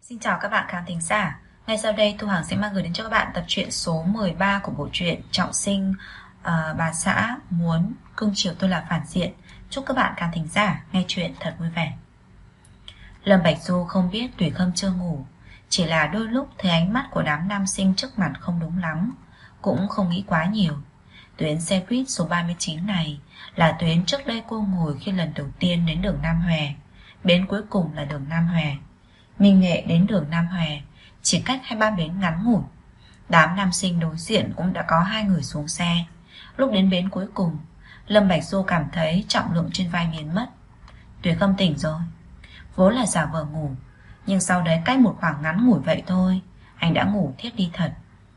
Xin chào các bạn khán thính giả. Ngay sau đây Thu Hằng sẽ mang gửi đến cho các bạn tập truyện số 13 của bộ truyện Trọng Sinh bà xã muốn cưng chiều tôi là phản diện. Chúc các bạn khán thính giả nghe chuyện thật vui vẻ. Lâm Bạch Du không biết Tùy Khâm chưa ngủ, chỉ là đôi lúc thấy ánh mắt của đám nam sinh trước mặt không đúng lắm, cũng không nghĩ quá nhiều. Tuyến xe buýt số 39 này là tuyến trước đây cô ngồi khi lần đầu tiên đến đường Nam Hòe. Bến cuối cùng là đường Nam Hòe. Minh Nghệ đến đường Nam Hòe chỉ cách 2-3 bến ngắn ngủi. Đám nam sinh đối diện cũng đã có 2 người xuống xe. Lúc đến bến cuối cùng, Lâm Bạch Du cảm thấy trọng lượng trên vai biến mất. Tùy Khâm tỉnh rồi. Vốn là giả vờ ngủ, nhưng sau đấy cách một khoảng ngắn ngủi vậy thôi, anh đã ngủ thiếp đi thật.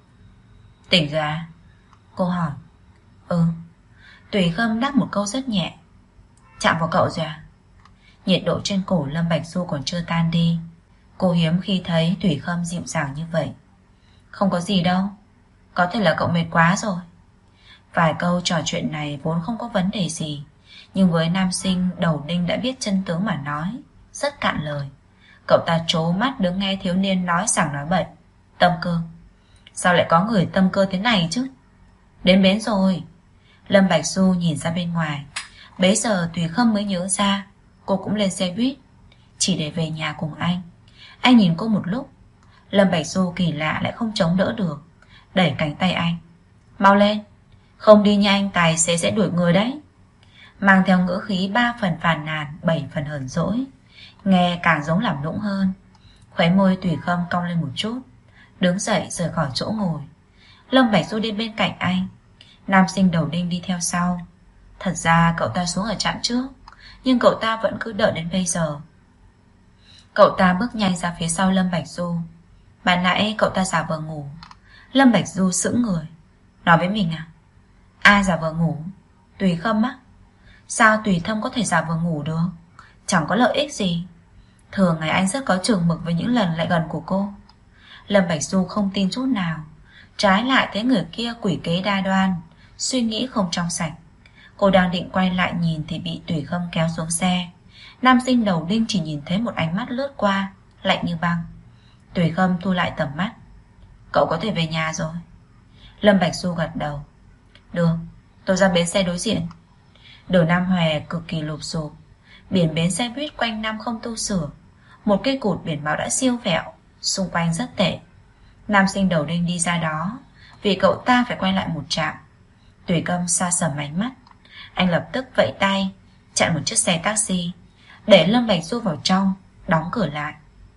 Tỉnh rồi à? Cô hỏi. Ừ. Tùy Khâm đáp một câu rất nhẹ. Chạm vào cậu rồi à? Nhiệt độ trên cổ Lâm Bạch Du còn chưa tan đi. Cô hiếm khi thấy Tùy Khâm dịu dàng như vậy. Không có gì đâu, có thể là cậu mệt quá rồi. Vài câu trò chuyện này vốn không có vấn đề gì, nhưng với nam sinh đầu đinh đã biết chân tướng mà nói, rất cạn lời. Cậu ta trố mắt đứng nghe thiếu niên nói sảng nói bậy. Tâm cơ? Sao lại có người tâm cơ thế này chứ? Đến bến rồi. Lâm Bạch Du nhìn ra bên ngoài. Bấy giờ Tùy Khâm mới nhớ ra cô cũng lên xe buýt, chỉ để về nhà cùng anh. Anh nhìn cô một lúc. Lâm Bạch Du kỳ lạ lại không chống đỡ được, đẩy cánh tay anh. Mau lên, không đi nhanh tài xế sẽ đuổi người đấy. Mang theo ngữ khí 3 phần phàn nàn 7 phần hờn dỗi, nghe càng giống làm nũng hơn. Khóe môi Tùy Khâm cong lên một chút, đứng dậy rời khỏi chỗ ngồi. Lâm Bạch Du đi bên cạnh anh. Nam sinh đầu đinh đi theo sau. Thật ra cậu ta xuống ở trạm trước, nhưng cậu ta vẫn cứ đợi đến bây giờ. Cậu ta bước nhanh ra phía sau Lâm Bạch Du. Ban nãy cậu ta giả vờ ngủ. Lâm Bạch Du sững người. Nói với mình à? Ai giả vờ ngủ? Tùy Khâm á? Sao Tùy Khâm có thể giả vờ ngủ được? Chẳng có lợi ích gì. Thường ngày anh rất có chừng mực với những lần lại gần của cô. Lâm Bạch Du không tin chút nào. Trái lại thấy người kia quỷ kế đa đoan, suy nghĩ không trong sạch. Cô đang định quay lại nhìn thì bị Tùy Khâm kéo xuống xe. Nam sinh đầu đinh chỉ nhìn thấy một ánh mắt lướt qua, lạnh như băng. Tùy Khâm thu lại tầm mắt. Cậu có thể về nhà rồi. Lâm Bạch Du gật đầu. Được, tôi ra bến xe đối diện. Đường Nam Hòe cực kỳ lụp xụp. Biển bến xe buýt quanh năm không tu sửa. Một cây cột biển báo đã siêu vẹo, xung quanh rất tệ. Nam sinh đầu đinh đi ra đó vì cậu ta phải quay lại một trạm. Tùy Khâm xa sầm ánh mắt. Anh lập tức vẫy tay chặn một chiếc xe taxi, để Lâm Bạch Du vào trong, đóng cửa lại.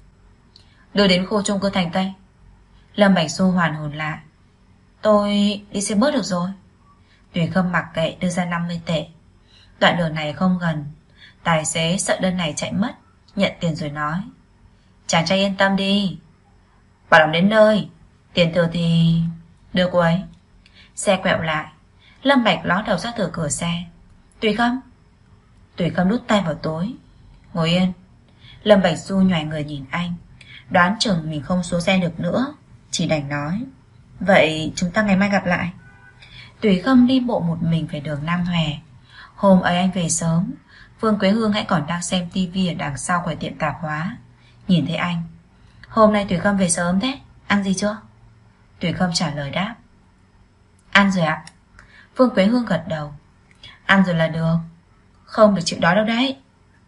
Đưa đến khu chung cư Thành Tây. Lâm Bạch Du hoàn hồn lại. Tôi đi xe bus được rồi. Tùy Khâm mặc kệ đưa ra 50 tệ. Đoạn đường này không gần, tài xế sợ đơn này chạy mất, nhận tiền rồi nói. Chàng trai yên tâm đi, bảo đảm đến nơi, tiền thừa thì đưa cô ấy. Xe quẹo lại. Lâm Bạch ló đầu ra từ cửa xe. Tùy Khâm. Tùy Khâm đút tay vào túi. Ngồi yên. Lâm Bạch Du nhoài người nhìn anh, đoán chừng mình không xuống xe được nữa, chỉ đành nói. Vậy chúng ta ngày mai gặp lại. Tùy Khâm đi bộ một mình về đường Nam Hòe. Hôm ấy anh về sớm. Phương Quế Hương hãy còn đang xem tivi ở đằng sau quầy tiệm tạp hóa. Nhìn thấy anh. Hôm nay Tùy Khâm về sớm thế, ăn gì chưa? Tùy Khâm trả lời đáp. Ăn rồi ạ. Phương Quế Hương gật đầu. Ăn rồi là được, không được chịu đói đâu đấy.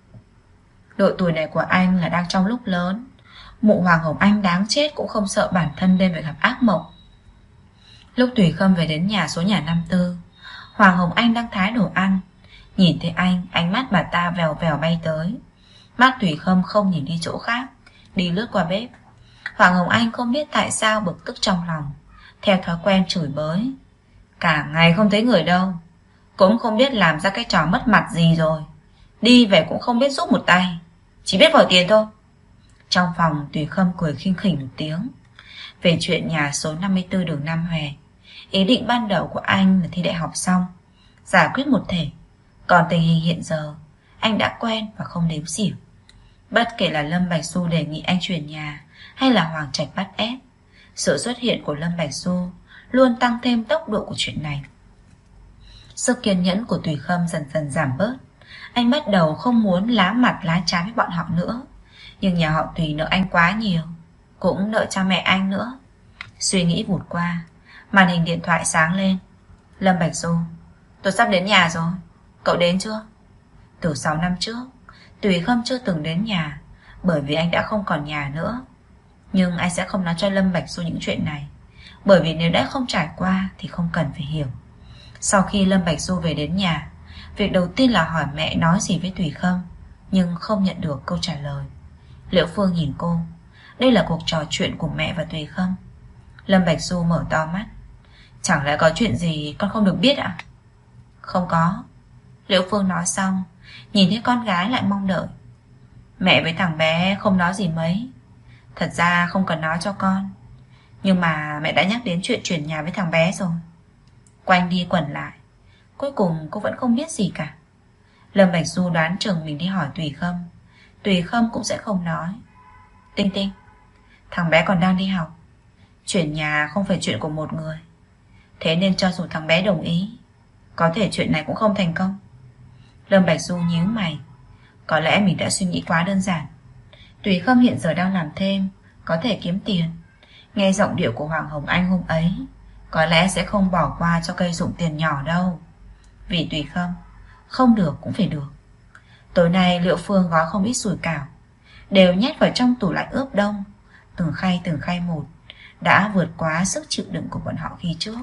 Độ tuổi này của anh là đang trong lúc lớn. Mụ Hoàng Hồng Anh đáng chết cũng không sợ bản thân đêm phải gặp ác mộng. Lúc Tùy Khâm về đến nhà số nhà 54, Hoàng Hồng Anh đang thái đồ ăn. Nhìn thấy anh, ánh mắt bà ta vèo vèo bay tới. Mắt Tùy Khâm không nhìn đi chỗ khác, đi lướt qua bếp. Hoàng Hồng Anh không biết tại sao bực tức trong lòng, theo thói quen chửi bới. Cả ngày không thấy người đâu, cũng không biết làm ra cái trò mất mặt gì rồi. Đi về cũng không biết giúp một tay, chỉ biết vòi tiền thôi. Trong phòng Tùy Khâm cười khinh khỉnh một tiếng. Về chuyện nhà số 54 đường Nam Hòe, ý định ban đầu của anh là thi đại học xong, giải quyết một thể. Còn tình hình hiện giờ, anh đã quen và không đếm xỉu. Bất kể là Lâm Bạch Du đề nghị anh chuyển nhà hay là Hoàng Trạch bắt ép, sự xuất hiện của Lâm Bạch Du luôn tăng thêm tốc độ của chuyện này. Sức kiên nhẫn của Tùy Khâm dần dần giảm bớt. Anh bắt đầu không muốn lá mặt lá trái với bọn họ nữa. Nhưng nhà họ Tùy nợ anh quá nhiều, cũng nợ cha mẹ anh nữa. Suy nghĩ vụt qua, màn hình điện thoại sáng lên. Lâm Bạch Du, tôi sắp đến nhà rồi. Cậu đến chưa? Từ 6 năm trước, Tùy Khâm chưa từng đến nhà, bởi vì anh đã không còn nhà nữa. Nhưng anh sẽ không nói cho Lâm Bạch Du những chuyện này, bởi vì nếu đã không trải qua thì không cần phải hiểu. Sau khi Lâm Bạch Du về đến nhà, việc đầu tiên là hỏi mẹ nói gì với Tùy Khâm, nhưng không nhận được câu trả lời. Liễu Phương nhìn cô. Đây là cuộc trò chuyện của mẹ và Tùy Khâm. Lâm Bạch Du mở to mắt. Chẳng lẽ có chuyện gì con không được biết ạ? Không có. Liễu Phương nói xong, nhìn thấy con gái lại mong đợi. Mẹ với thằng bé không nói gì mấy. Thật ra không cần nói cho con, nhưng mà mẹ đã nhắc đến chuyện chuyển nhà với thằng bé rồi. Quanh đi quẩn lại, cuối cùng cô vẫn không biết gì cả. Lâm Bạch Du đoán chừng mình đi hỏi Tùy Khâm, Tùy Khâm cũng sẽ không nói. Tinh Tinh, thằng bé còn đang đi học. Chuyển nhà không phải chuyện của một người, thế nên cho dù thằng bé đồng ý, có thể chuyện này cũng không thành công. Lâm Bạch Du nhíu mày. Có lẽ mình đã suy nghĩ quá đơn giản. Tùy Khâm hiện giờ đang làm thêm, có thể kiếm tiền. Nghe giọng điệu của Hoàng Hồng Anh hôm ấy, có lẽ sẽ không bỏ qua cho cây dụng tiền nhỏ đâu. Vì Tùy Khâm, không được cũng phải được. Tối nay Liễu Phương gói không ít sủi cảo, đều nhét vào trong tủ lạnh ướp đông. Từng khay một, đã vượt quá sức chịu đựng của bọn họ khi trước.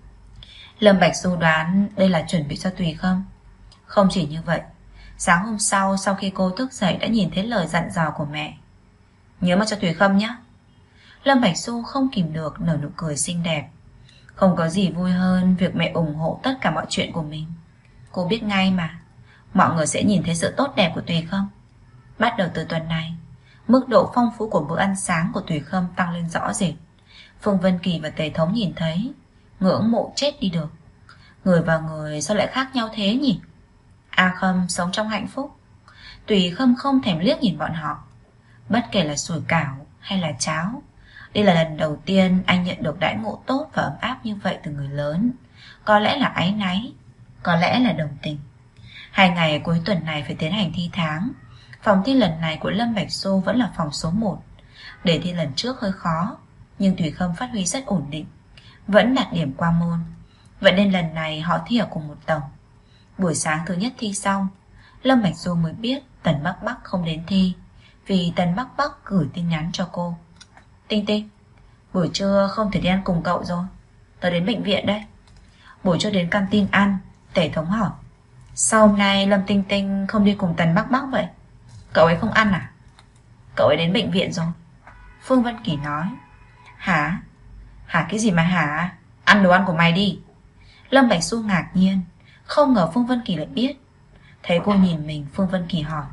Lâm Bạch Du đoán đây là chuẩn bị cho Tùy Khâm. Không chỉ như vậy, sáng hôm sau khi cô thức dậy đã nhìn thấy lời dặn dò của mẹ. Nhớ mà cho Tùy Khâm nhé. Lâm Bạch Du không kìm được nở nụ cười xinh đẹp. Không có gì vui hơn việc mẹ ủng hộ tất cả mọi chuyện của mình. Cô biết ngay mà, mọi người sẽ nhìn thấy sự tốt đẹp của Tùy Khâm. Bắt đầu từ tuần này, mức độ phong phú của bữa ăn sáng của Tùy Khâm tăng lên rõ rệt. Phương Vân Kỳ và Tề Thống nhìn thấy, ngưỡng mộ chết đi được. Người và người sao lại khác nhau thế nhỉ? A Khâm sống trong hạnh phúc. Tùy Khâm không thèm liếc nhìn bọn họ. Bất kể là sủi cảo hay là cháo, đây là lần đầu tiên anh nhận được đãi ngộ tốt và ấm áp như vậy từ người lớn. Có lẽ là áy náy, có lẽ là đồng tình. 2 ngày cuối tuần này phải tiến hành thi tháng. Phòng thi lần này của Lâm Bạch Du vẫn là phòng số 1. Đề thi lần trước hơi khó, nhưng Tùy Khâm phát huy rất ổn định, vẫn đạt điểm qua môn. Vậy nên lần này họ thi ở cùng một tổng. Buổi sáng thứ nhất thi xong, Lâm Bạch Du mới biết Tần Bắc Bắc không đến thi, vì Tần Bắc Bắc gửi tin nhắn cho cô. Tinh Tinh, buổi trưa không thể đi ăn cùng cậu rồi, tớ đến bệnh viện đây. Buổi trưa đến canteen ăn. Tề Thống hỏi, sao hôm nay Lâm Tinh Tinh không đi cùng Tần Bắc Bắc vậy? Cậu ấy không ăn à? Cậu ấy đến bệnh viện rồi, Phương Vân Kỳ nói. Hả? Hả cái gì mà hả? Ăn đồ ăn của mày đi. Lâm Bạch Du ngạc nhiên, không ngờ Phương Vân Kỳ lại biết. Thấy cô nhìn mình, Phương Vân Kỳ hỏi,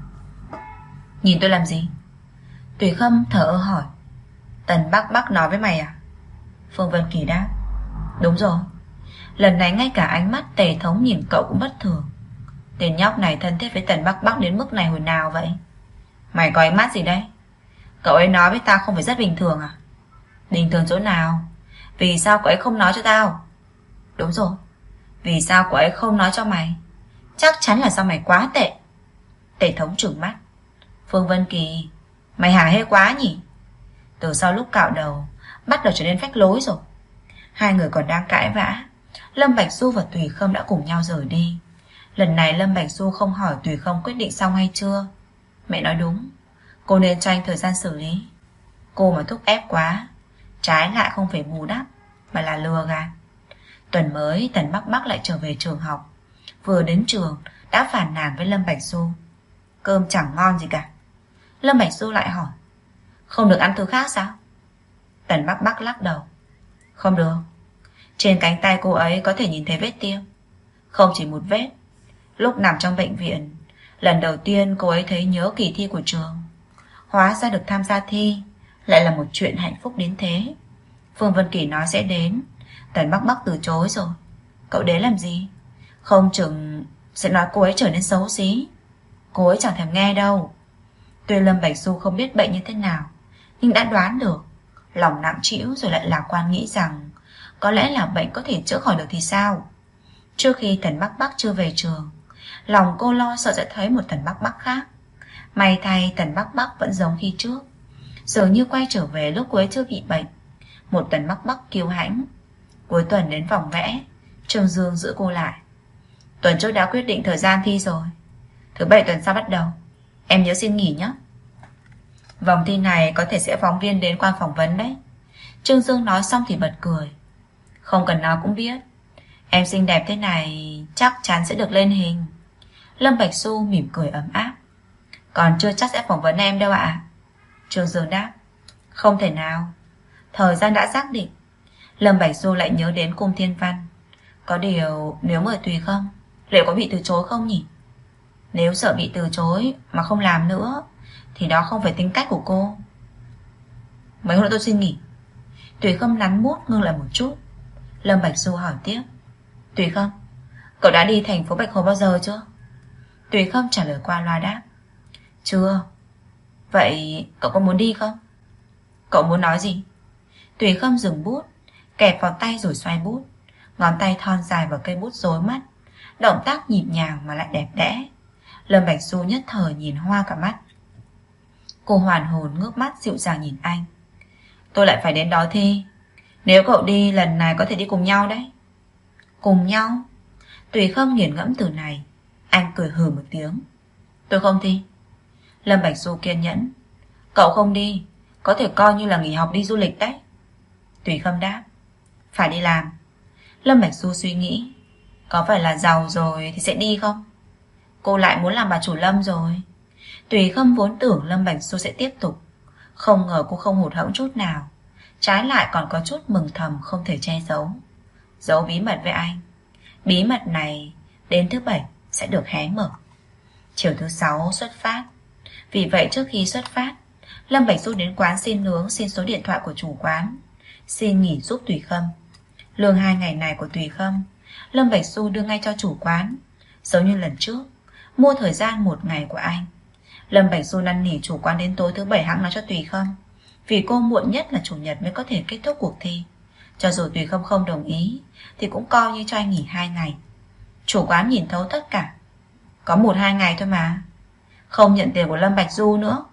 nhìn tôi làm gì? Tùy Khâm thở ơ hỏi, Tần Bắc Bắc nói với mày à? Phương Vân Kỳ đáp, đúng rồi. Lần này ngay cả ánh mắt Tề Thống nhìn cậu cũng bất thường. Tên nhóc này thân thiết với Tần Bắc Bắc đến mức này hồi nào vậy? Mày có ánh mắt gì đấy? Cậu ấy nói với tao không phải rất bình thường à? Bình thường chỗ nào? Vì sao cậu ấy không nói cho tao? Đúng rồi, vì sao cậu ấy không nói cho mày? Chắc chắn là do mày quá tệ. Tề Thống trừng mắt. Phương Vân Kỳ, mày hả hê quá nhỉ? Từ sau lúc cạo đầu, bắt đầu trở nên phách lối rồi. Hai người còn đang cãi vã, Lâm Bạch Du và Tùy Khâm đã cùng nhau rời đi. Lần này Lâm Bạch Du không hỏi Tùy Khâm quyết định xong hay chưa. Mẹ nói đúng, cô nên cho anh thời gian xử lý. Cô mà thúc ép quá, trái lại không phải bù đắp, mà là lừa gạt. Tuần mới Tần Bắc Bắc lại trở về trường học. Vừa đến trường đã phàn nàn với Lâm Bạch Du, cơm chẳng ngon gì cả. Lâm Bạch Du lại hỏi, không được ăn thứ khác sao? Tần Bắc Bắc lắc đầu, không được. Trên cánh tay cô ấy có thể nhìn thấy vết tiêm. Không chỉ một vết. Lúc nằm trong bệnh viện, lần đầu tiên cô ấy thấy nhớ kỳ thi của trường. Hóa ra được tham gia thi lại là một chuyện hạnh phúc đến thế. Phương Vân Kỳ nói sẽ đến, Tần Bắc Bắc từ chối rồi. Cậu đến làm gì? Không chừng sẽ nói cô ấy trở nên xấu xí. Cô ấy chẳng thèm nghe đâu. Tuy Lâm Bạch Du không biết bệnh như thế nào, nhưng đã đoán được. Lòng nặng trĩu rồi lại lạc quan nghĩ rằng có lẽ là bệnh có thể chữa khỏi được thì sao. Trước khi Tần Bắc Bắc chưa về trường, lòng cô lo sợ sẽ thấy một Tần Bắc Bắc khác. May thay Tần Bắc Bắc vẫn giống khi trước. dường như quay trở về lúc cô ấy chưa bị bệnh. Một tuần mắc mắc kiêu hãnh. Cuối tuần đến phòng vẽ, Trương Dương giữ cô lại. Tuần trước đã quyết định thời gian thi rồi, thứ 7 tuần sau bắt đầu. Em nhớ xin nghỉ nhé. Vòng thi này có thể sẽ phóng viên đến qua phỏng vấn đấy. Trương Dương nói xong thì bật cười. Không cần nói cũng biết, em xinh đẹp thế này chắc chắn sẽ được lên hình. Lâm Bạch Xu mỉm cười ấm áp. Còn chưa chắc sẽ phỏng vấn em đâu ạ. Trương Dương đáp. Không thể nào, thời gian đã xác định. Lâm Bạch Du lại nhớ đến Cung Thiên Văn. Có điều nếu mời Tùy Khâm, liệu có bị từ chối không nhỉ? Nếu sợ bị từ chối mà không làm nữa thì đó không phải tính cách của cô. Mấy hôm nữa tôi xin nghỉ. Tùy Khâm nắn mút ngưng lại một chút. Lâm Bạch Du hỏi tiếp. Tùy Khâm, cậu đã đi thành phố Bạch Hồ bao giờ chưa? Tùy Khâm trả lời qua loa đáp. Chưa. Vậy cậu có muốn đi không? Cậu muốn nói gì? Tùy Khâm dừng bút, kẹp vào tay rồi xoay bút. Ngón tay thon dài vào cây bút rối mắt, động tác nhịp nhàng mà lại đẹp đẽ. Lâm Bạch Du nhất thời nhìn hoa cả mắt. Cô hoàn hồn ngước mắt dịu dàng nhìn anh. Tôi lại phải đến đó thi. Nếu cậu đi lần này có thể đi cùng nhau đấy. Cùng nhau? Tùy Khâm nghiền ngẫm từ này. Anh cười hừ một tiếng. Tôi không thi. Lâm Bạch Du kiên nhẫn. Cậu không đi có thể coi như là nghỉ học đi du lịch đấy. Tùy Khâm đáp. Phải đi làm. Lâm Bạch Du suy nghĩ. Có phải là giàu rồi thì sẽ đi không? Cô lại muốn làm bà chủ Lâm rồi. Tùy Khâm vốn tưởng Lâm Bạch Du sẽ tiếp tục, không ngờ cô không hụt hẫng chút nào. Trái lại còn có chút mừng thầm không thể che giấu. Giấu bí mật với anh. Bí mật này đến thứ 7 sẽ được hé mở. Chiều thứ 6 xuất phát. Vì vậy trước khi xuất phát, Lâm Bạch Du đến quán xin nướng xin số điện thoại của chủ quán, xin nghỉ giúp Tùy Khâm. Lương 2 ngày này của Tùy Khâm, Lâm Bạch Du đưa ngay cho chủ quán. Giống như lần trước, mua thời gian 1 ngày của anh. Lâm Bạch Du năn nỉ chủ quán đến tối thứ 7 hãng nói cho Tùy Khâm, vì cô muộn nhất là chủ nhật mới có thể kết thúc cuộc thi. Cho dù Tùy Khâm không đồng ý thì cũng coi như cho anh nghỉ 2 ngày. Chủ quán nhìn thấu tất cả. Có 1-2 ngày thôi mà. Không nhận tiền của Lâm Bạch Du nữa.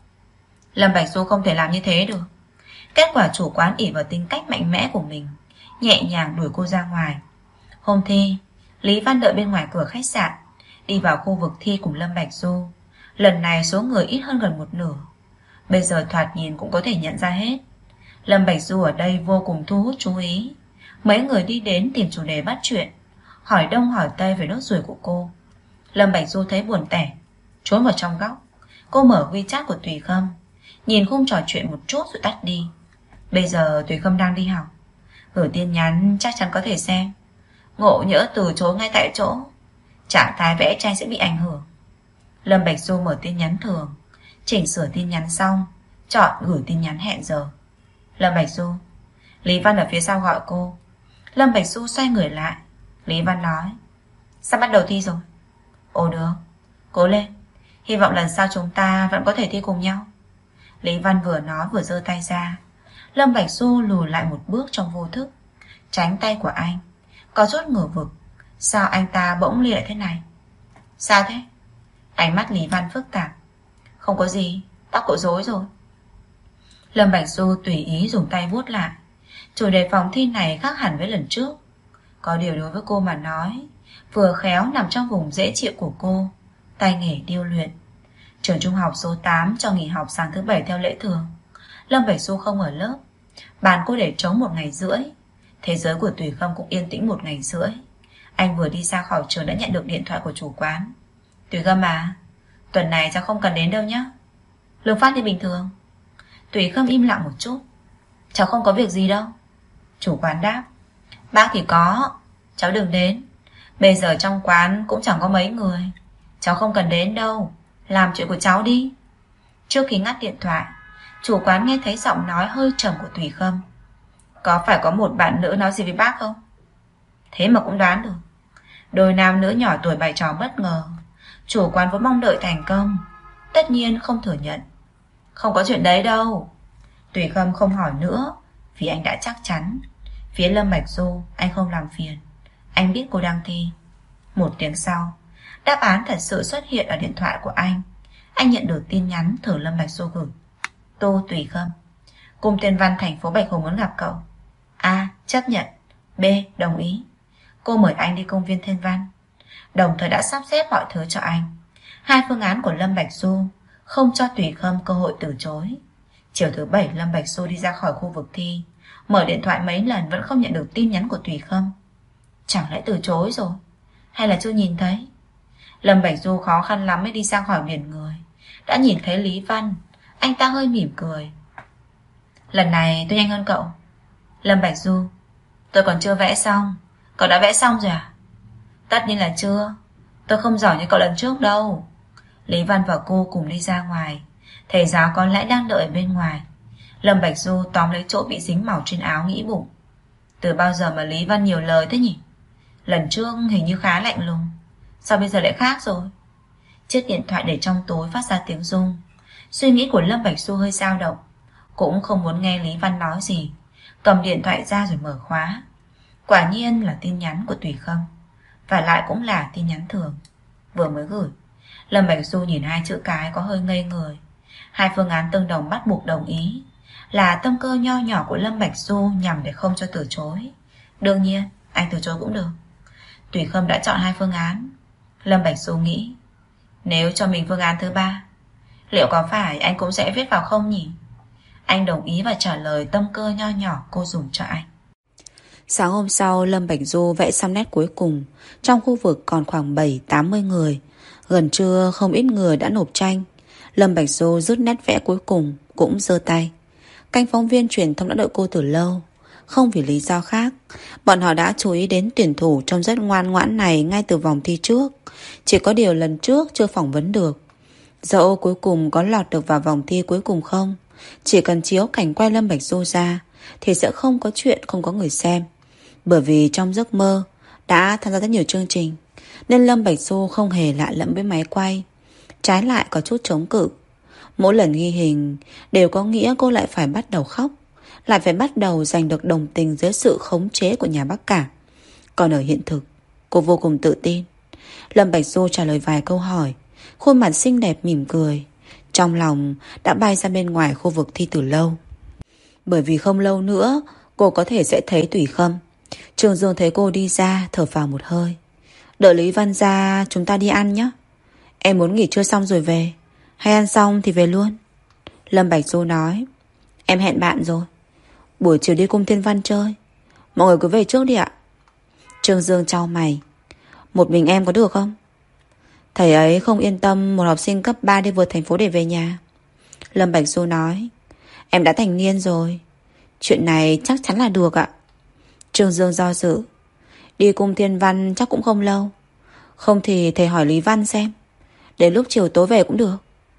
Lâm Bạch Du không thể làm như thế được. Kết quả chủ quán ỷ vào tính cách mạnh mẽ của mình, nhẹ nhàng đuổi cô ra ngoài. Hôm thi, Lý Văn đợi bên ngoài cửa khách sạn, đi vào khu vực thi cùng Lâm Bạch Du. Lần này số người ít hơn gần 1/2. Bây giờ thoạt nhìn cũng có thể nhận ra hết. Lâm Bạch Du ở đây vô cùng thu hút chú ý. Mấy người đi đến tìm chủ đề bắt chuyện, hỏi đông hỏi tây về nốt ruồi của cô. Lâm Bạch Du thấy buồn tẻ, trốn vào trong góc. Cô mở WeChat của Tùy Khâm, nhìn khung trò chuyện một chút rồi tắt đi. Bây giờ Tùy Khâm đang đi học, gửi tin nhắn chắc chắn có thể xem. Ngộ nhỡ từ chối ngay tại chỗ, trạng thái vẽ tranh sẽ bị ảnh hưởng. Lâm Bạch Du mở tin nhắn thường, chỉnh sửa tin nhắn xong, chọn gửi tin nhắn hẹn giờ. Lâm Bạch Du. Lý Văn ở phía sau gọi cô. Lâm Bạch Du xoay người lại. Lý Văn nói. Sắp bắt đầu thi rồi. Ồ được, cố lên. Hy vọng lần sau chúng ta vẫn có thể thi cùng nhau. Lý Văn vừa nói vừa giơ tay ra. Lâm Bạch Du lùi lại một bước trong vô thức, tránh tay của anh. Có chút ngờ vực. Sao anh ta bỗng lia lại thế này? Sao thế? Ánh mắt Lý Văn phức tạp. Không có gì, tóc cậu rối rồi. Lâm Bạch Du tùy ý dùng tay vuốt lại. Chủ đề phòng thi này khác hẳn với lần trước. Có điều đối với cô mà nói, vừa khéo nằm trong vùng dễ chịu của cô. Tay nghề điêu luyện. Trường trung học số 8 cho nghỉ học sáng thứ 7 theo lễ thường. Lâm Bạch Du không ở lớp. Bàn cô để trống 1 ngày rưỡi. Thế giới của Tùy Khâm cũng yên tĩnh 1 ngày rưỡi. Anh vừa đi ra khỏi trường đã nhận được điện thoại của chủ quán. Tùy Khâm à, tuần này cháu không cần đến đâu nhé. Lương phát như bình thường. Tùy Khâm im lặng một chút. Cháu không có việc gì đâu. Chủ quán đáp. Bác thì có, cháu đừng đến. Bây giờ trong quán cũng chẳng có mấy người. Cháu không cần đến đâu, làm chuyện của cháu đi. Trước khi ngắt điện thoại, chủ quán nghe thấy giọng nói hơi trầm của Tùy Khâm. Có phải có một bạn nữ nói gì với bác không? Thế mà cũng đoán được. Đôi nam nữ nhỏ tuổi bày trò bất ngờ. Chủ quán vốn mong đợi thành công, tất nhiên không thừa nhận. Không có chuyện đấy đâu. Tùy Khâm không hỏi nữa, vì anh đã chắc chắn. Phía Lâm Bạch Du anh không làm phiền. Anh biết cô đang thi. 1 tiếng sau, đáp án thật sự xuất hiện ở điện thoại của anh. Anh nhận được tin nhắn từ Lâm Bạch Du gửi. Tô Tùy Khâm. Cung Thiên Văn thành phố Bạch Hồ muốn gặp cậu. A. Chấp nhận. B. Đồng ý. Cô mời anh đi công viên Thiên Văn, đồng thời đã sắp xếp mọi thứ cho anh. Hai phương án của Lâm Bạch Du không cho Tùy Khâm cơ hội từ chối. Chiều thứ 7, Lâm Bạch Du đi ra khỏi khu vực thi, mở điện thoại mấy lần vẫn không nhận được tin nhắn của Tùy Khâm. Chẳng lẽ từ chối rồi, hay là chưa nhìn thấy? Lâm Bạch Du khó khăn lắm mới đi ra khỏi biển người. Đã nhìn thấy Lý Văn, anh ta hơi mỉm cười. Lần này tôi nhanh hơn cậu. Lâm Bạch Du: Tôi còn chưa vẽ xong. Cậu đã vẽ xong rồi à? Tất nhiên là chưa. Tôi không giỏi như cậu lần trước đâu. Lý Văn và cô cùng đi ra ngoài. Thầy giáo có lẽ đang đợi ở bên ngoài. Lâm Bạch Du tóm lấy chỗ bị dính màu trên áo, nghĩ bụng: từ bao giờ mà Lý Văn nhiều lời thế nhỉ? Lần trước hình như khá lạnh lùng, sao bây giờ lại khác rồi? Chiếc điện thoại để trong túi phát ra tiếng rung. Suy nghĩ của Lâm Bạch Du hơi dao động. Cũng không muốn nghe Lý Văn nói gì, cầm điện thoại ra rồi mở khóa. Quả nhiên là tin nhắn của Tùy Khâm, và lại cũng là tin nhắn thường, vừa mới gửi. Lâm Bạch Du nhìn hai chữ cái có hơi ngây người. Hai phương án tương đồng bắt buộc đồng ý, là tâm cơ nho nhỏ của Lâm Bạch Du nhằm để không cho từ chối. Đương nhiên anh từ chối cũng được. Tùy Khâm đã chọn hai phương án. Lâm Bạch Du nghĩ, nếu cho mình phương án thứ ba, liệu có phải anh cũng sẽ viết vào không nhỉ? Anh đồng ý và trả lời tâm cơ nho nhỏ cô dùng cho anh. Sáng hôm sau, Lâm Bạch Du vẽ xong nét cuối cùng. Trong khu vực còn khoảng 7-80 người. Gần trưa không ít người đã nộp tranh. Lâm Bạch Du rút nét vẽ cuối cùng, cũng giơ tay. Canh phóng viên truyền thông đã đợi cô từ lâu. Không vì lý do khác, bọn họ đã chú ý đến tuyển thủ trông rất ngoan ngoãn này ngay từ vòng thi trước. Chỉ có điều lần trước chưa phỏng vấn được. Dẫu cuối cùng có lọt được vào vòng thi cuối cùng không, chỉ cần chiếu cảnh quay Lâm Bạch Du ra thì sẽ không có chuyện không có người xem. Bởi vì trong giấc mơ đã tham gia rất nhiều chương trình, nên Lâm Bạch Du không hề lạ lẫm với máy quay. Trái lại có chút chống cự. Mỗi lần ghi hình đều có nghĩa cô lại phải bắt đầu khóc, lại phải bắt đầu giành được đồng tình dưới sự khống chế của nhà Bắc Cả. Còn ở hiện thực, cô vô cùng tự tin. Lâm Bạch Du trả lời vài câu hỏi, khuôn mặt xinh đẹp mỉm cười. Trong lòng đã bay ra bên ngoài khu vực thi từ lâu. Bởi vì không lâu nữa cô có thể sẽ thấy Tùy Khâm. Trường Dương thấy cô đi ra, thở phào một hơi. Đợi Lý Văn ra chúng ta đi ăn nhé. Em muốn nghỉ trưa xong rồi về, hay ăn xong thì về luôn? Lâm Bạch Du nói. Em hẹn bạn rồi, buổi chiều đi Cung Thiên Văn chơi. Mọi người cứ về trước đi ạ. Trường Dương chau mày. Một mình em có được không? Thầy ấy không yên tâm một học sinh cấp 3 đi vượt thành phố để về nhà. Lâm Bạch Du nói. Em đã thành niên rồi, chuyện này chắc chắn là được ạ. Trường Dương do dự. Đi Cung Thiên Văn chắc cũng không lâu. Không thì thầy hỏi Lý Văn xem, đến lúc chiều tối về cũng được.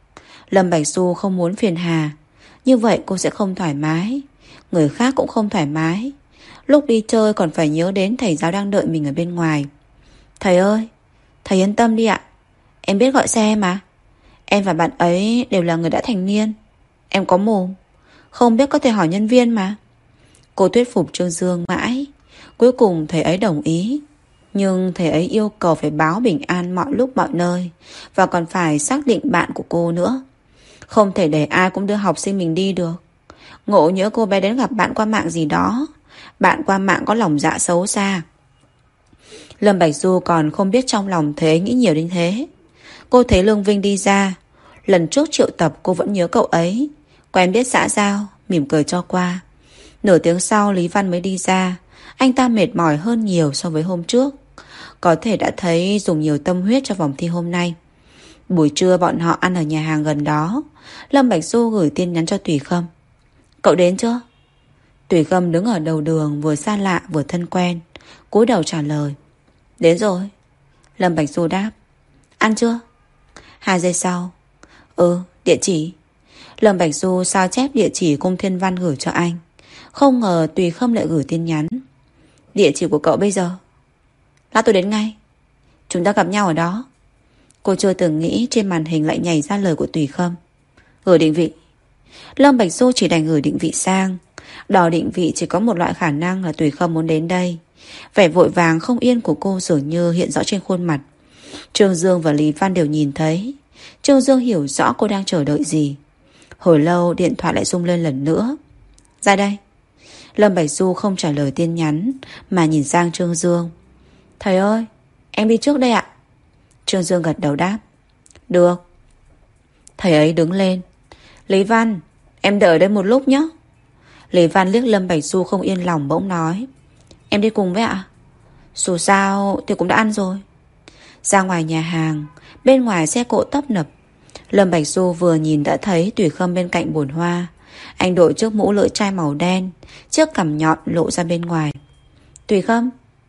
Lâm Bạch Du không muốn phiền hà. Như vậy cô sẽ không thoải mái, người khác cũng không thoải mái. Lúc đi chơi còn phải nhớ đến thầy giáo đang đợi mình ở bên ngoài. Thầy ơi, thầy yên tâm đi ạ, em biết gọi xe mà. Em và bạn ấy đều là người đã thành niên. Em có mồm, không biết có thể hỏi nhân viên mà. Cô thuyết phục Trương Dương mãi. Cuối cùng thầy ấy đồng ý. Nhưng thầy ấy yêu cầu phải báo bình an mọi lúc mọi nơi, và còn phải xác định bạn của cô nữa. Không thể để ai cũng đưa học sinh mình đi được. Ngộ nhỡ cô bé đến gặp bạn qua mạng gì đó, bạn qua mạng có lòng dạ xấu xa. Lâm Bạch Du còn không biết trong lòng thầy ấy nghĩ nhiều đến thế. Cô thấy Lương Vinh đi ra. Lần trước triệu tập cô vẫn nhớ cậu ấy, quen biết xã giao, mỉm cười cho qua. Nửa tiếng sau Lý Văn mới đi ra. Anh ta mệt mỏi hơn nhiều so với hôm trước. Có thể đã thấy dùng nhiều tâm huyết cho vòng thi hôm nay. Buổi trưa bọn họ ăn ở nhà hàng gần đó. Lâm Bạch Du gửi tin nhắn cho Tùy Khâm. Cậu đến chưa? Tùy Khâm đứng ở đầu đường, vừa xa lạ vừa thân quen, cúi đầu trả lời. Đến rồi. Lâm Bạch Du đáp. Ăn chưa? 2 giây sau. Địa chỉ. Lâm Bạch Du sao chép địa chỉ Cung Thiên Văn gửi cho anh. Không ngờ Tùy Khâm lại gửi tin nhắn. Địa chỉ của cậu bây giờ? Lát tôi đến ngay. Chúng ta gặp nhau ở đó. Cô chưa từng nghĩ trên màn hình lại nhảy ra lời của Tùy Khâm. Gửi định vị. Lâm Bạch Du chỉ đành gửi định vị sang. Đò định vị chỉ có một loại khả năng là Tùy Khâm muốn đến đây. Vẻ vội vàng không yên của cô dường như hiện rõ trên khuôn mặt. Trương Dương và Lý Văn đều nhìn thấy. Trương Dương hiểu rõ cô đang chờ đợi gì. Hồi lâu điện thoại lại rung lên lần nữa. Ra đây. Lâm Bạch Du không trả lời tin nhắn mà nhìn sang Trương Dương. Thầy ơi, em đi trước đây ạ. Trương Dương gật đầu đáp. Được. Thầy ấy đứng lên. Lý Văn, em đợi đây một lúc nhé. Lý Văn liếc Lâm Bạch Du không yên lòng bỗng nói. Em đi cùng với ạ. Dù sao thì cũng đã ăn rồi. Ra ngoài nhà hàng, bên ngoài xe cộ tấp nập. Lâm Bạch Du vừa nhìn đã thấy Tùy Khâm bên cạnh bồn hoa. Anh đội chiếc mũ lưỡi chai màu đen, chiếc cằm nhọn lộ ra bên ngoài. Tùy Khâm.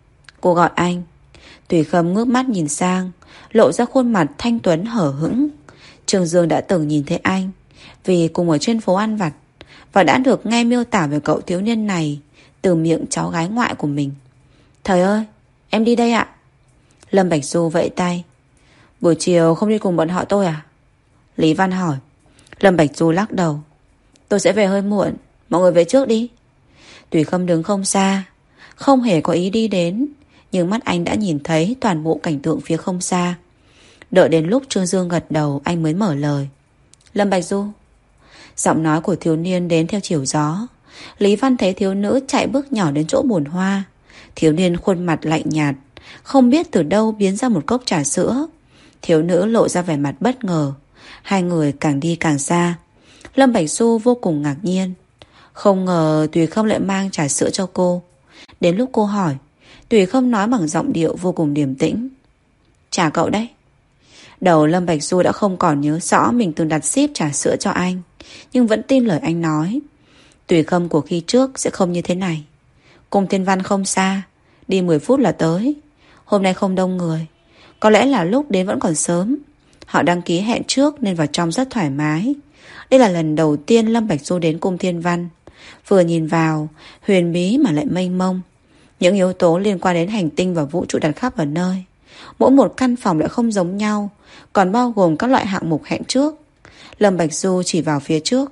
Cô gọi anh. Tùy Khâm ngước mắt nhìn sang, lộ ra khuôn mặt thanh tuấn hở hững. Trương Dương đã từng nhìn thấy anh vì cùng ở trên phố ăn vặt, và đã được nghe miêu tả về cậu thiếu niên này từ miệng cháu gái ngoại của mình. Thầy ơi, em đi đây ạ. Lâm Bạch Du vẫy tay. Buổi chiều không đi cùng bọn họ tôi à? Lý Văn hỏi. Lâm Bạch Du lắc đầu. Tôi sẽ về hơi muộn, mọi người về trước đi. Tùy Khâm đứng không xa, không hề có ý đi đến, nhưng mắt anh đã nhìn thấy toàn bộ cảnh tượng phía không xa. Đợi đến lúc Trương Dương gật đầu, anh mới mở lời. Lâm Bạch Du. Giọng nói của thiếu niên đến theo chiều gió. Lý Văn thấy thiếu nữ chạy bước nhỏ đến chỗ bồn hoa. Thiếu niên khuôn mặt lạnh nhạt, không biết từ đâu biến ra một cốc trà sữa. Thiếu nữ lộ ra vẻ mặt bất ngờ. Hai người càng đi càng xa. Lâm Bạch Du vô cùng ngạc nhiên. Không ngờ Tùy Khâm lại mang trà sữa cho cô. Đến lúc cô hỏi, Tùy Khâm nói bằng giọng điệu vô cùng điềm tĩnh. Trả cậu đấy. Đầu Lâm Bạch Du đã không còn nhớ rõ mình từng đặt ship trà sữa cho anh, nhưng vẫn tin lời anh nói. Tùy Khâm của khi trước sẽ không như thế này. Cung Thiên Văn không xa, đi 10 phút là tới. Hôm nay không đông người, có lẽ là lúc đến vẫn còn sớm. Họ đăng ký hẹn trước nên vào trong rất thoải mái. Đây là lần đầu tiên Lâm Bạch Du đến Cung Thiên Văn. Vừa nhìn vào, huyền bí mà lại mênh mông. Những yếu tố liên quan đến hành tinh và vũ trụ đặt khắp ở nơi. Mỗi một căn phòng lại không giống nhau, còn bao gồm các loại hạng mục hẹn trước. Lâm Bạch Du chỉ vào phía trước.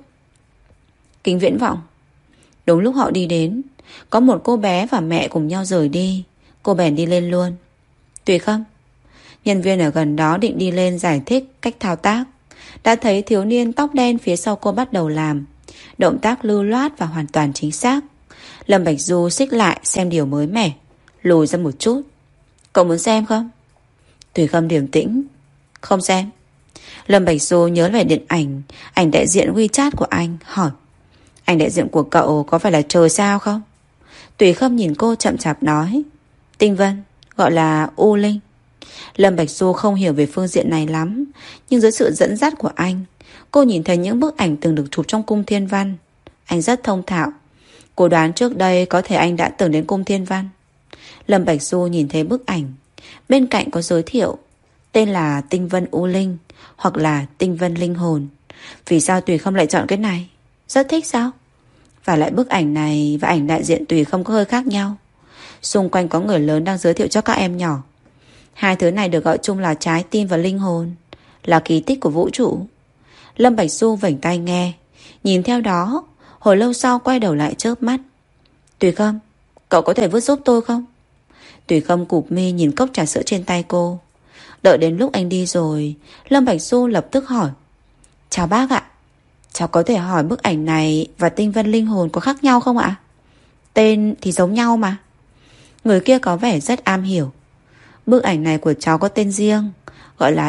Kính viễn vọng. Đúng lúc họ đi đến, có một cô bé và mẹ cùng nhau rời đi. Cô bèn đi lên luôn. Tùy Khâm. Nhân viên ở gần đó định đi lên giải thích cách thao tác, đã thấy thiếu niên tóc đen phía sau cô bắt đầu làm. Động tác lưu loát và hoàn toàn chính xác. Lâm Bạch Du xích lại xem điều mới mẻ, lùi ra một chút. Cậu muốn xem không? Tùy Khâm điềm tĩnh. Không xem. Lâm Bạch Du nhớ về điện ảnh, ảnh đại diện WeChat của anh, hỏi. Ảnh đại diện của cậu có phải là trời sao không? Tùy Khâm nhìn cô chậm chạp nói. Tinh Vân, gọi là U Linh. Lâm Bạch Du không hiểu về phương diện này lắm, nhưng dưới sự dẫn dắt của anh, cô nhìn thấy những bức ảnh từng được chụp trong Cung Thiên Văn. Anh rất thông thạo. Cô đoán trước đây có thể anh đã từng đến Cung Thiên Văn. Lâm Bạch Du nhìn thấy bức ảnh, bên cạnh có giới thiệu tên là Tinh Vân U Linh, hoặc là Tinh Vân Linh Hồn. Vì sao Tùy Khâm lại chọn cái này? Rất thích sao? Và lại bức ảnh này và ảnh đại diện Tùy Khâm có hơi khác nhau. Xung quanh có người lớn đang giới thiệu cho các em nhỏ. Hai thứ này được gọi chung là trái tim và linh hồn, là kỳ tích của vũ trụ. Lâm Bạch Du vểnh tai nghe, nhìn theo đó. Hồi lâu sau quay đầu lại chớp mắt. Tùy Khâm, cậu có thể vứt giúp tôi không? Tùy Khâm cụp mi nhìn cốc trà sữa trên tay cô. Đợi đến lúc anh đi rồi, Lâm Bạch Du lập tức hỏi. Chào bác ạ, cháu có thể hỏi bức ảnh này và Tinh Vân Linh Hồn có khác nhau không ạ? Tên thì giống nhau mà. Người kia có vẻ rất am hiểu. Bức ảnh này của cháu có tên riêng, gọi là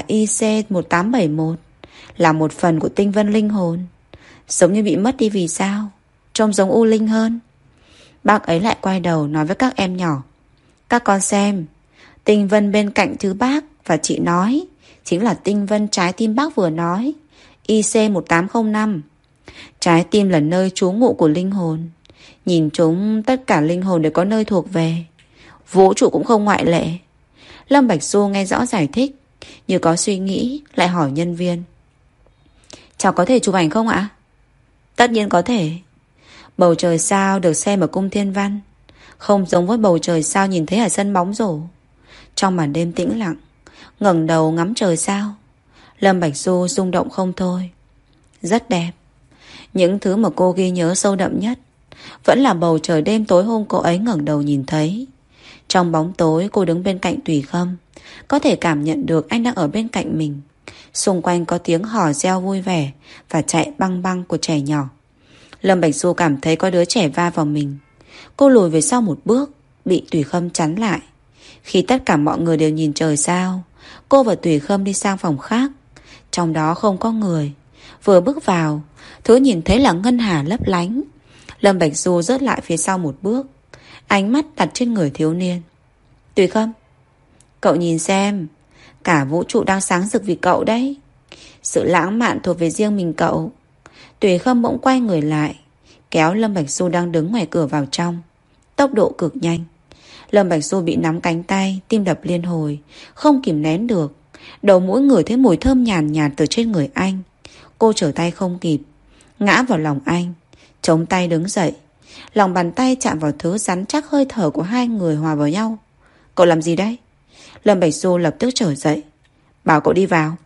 IC1871, là một phần của Tinh Vân Linh Hồn. Giống như bị mất đi vì sao, trông giống U Linh hơn. Bác ấy lại quay đầu nói với các em nhỏ. Các con xem, Tinh Vân bên cạnh thứ bác và chị nói chính là Tinh Vân trái tim bác vừa nói, IC1805. Trái tim là nơi trú ngụ của linh hồn. Nhìn chúng, tất cả linh hồn đều có nơi thuộc về. Vũ trụ cũng không ngoại lệ. Lâm Bạch Du nghe rõ giải thích, như có suy nghĩ, lại hỏi nhân viên. Cháu có thể chụp ảnh không ạ? Tất nhiên có thể. Bầu trời sao được xem ở Cung Thiên Văn không giống với bầu trời sao nhìn thấy ở sân bóng rổ. Trong màn đêm tĩnh lặng, ngẩng đầu ngắm trời sao, Lâm Bạch Du rung động không thôi. Rất đẹp. Những thứ mà cô ghi nhớ sâu đậm nhất vẫn là bầu trời đêm tối hôm cô ấy ngẩng đầu nhìn thấy. Trong bóng tối cô đứng bên cạnh Tùy Khâm, có thể cảm nhận được anh đang ở bên cạnh mình. Xung quanh có tiếng hò reo vui vẻ và chạy băng băng của trẻ nhỏ. Lâm Bạch Du cảm thấy có đứa trẻ va vào mình. Cô lùi về sau một bước, bị Tùy Khâm chắn lại. Khi tất cả mọi người đều nhìn trời sao, cô và Tùy Khâm đi sang phòng khác. Trong đó không có người. Vừa bước vào, thứ nhìn thấy là ngân hà lấp lánh. Lâm Bạch Du rớt lại phía sau một bước, ánh mắt đặt trên người thiếu niên. Tùy Khâm, cậu nhìn xem, cả vũ trụ đang sáng rực vì cậu đấy. Sự lãng mạn thuộc về riêng mình cậu. Tùy Khâm bỗng quay người lại, kéo Lâm Bạch Du đang đứng ngoài cửa vào trong. Tốc độ cực nhanh. Lâm Bạch Du bị nắm cánh tay, tim đập liên hồi, không kìm nén được. Đầu mũi ngửi thấy mùi thơm nhàn nhạt từ trên người anh. Cô trở tay không kịp, ngã vào lòng anh, chống tay đứng dậy. Lòng bàn tay chạm vào thứ rắn chắc, hơi thở của hai người hòa vào nhau. Cậu làm gì đấy? Lâm Bạch Du lập tức trở dậy, bảo cậu đi vào.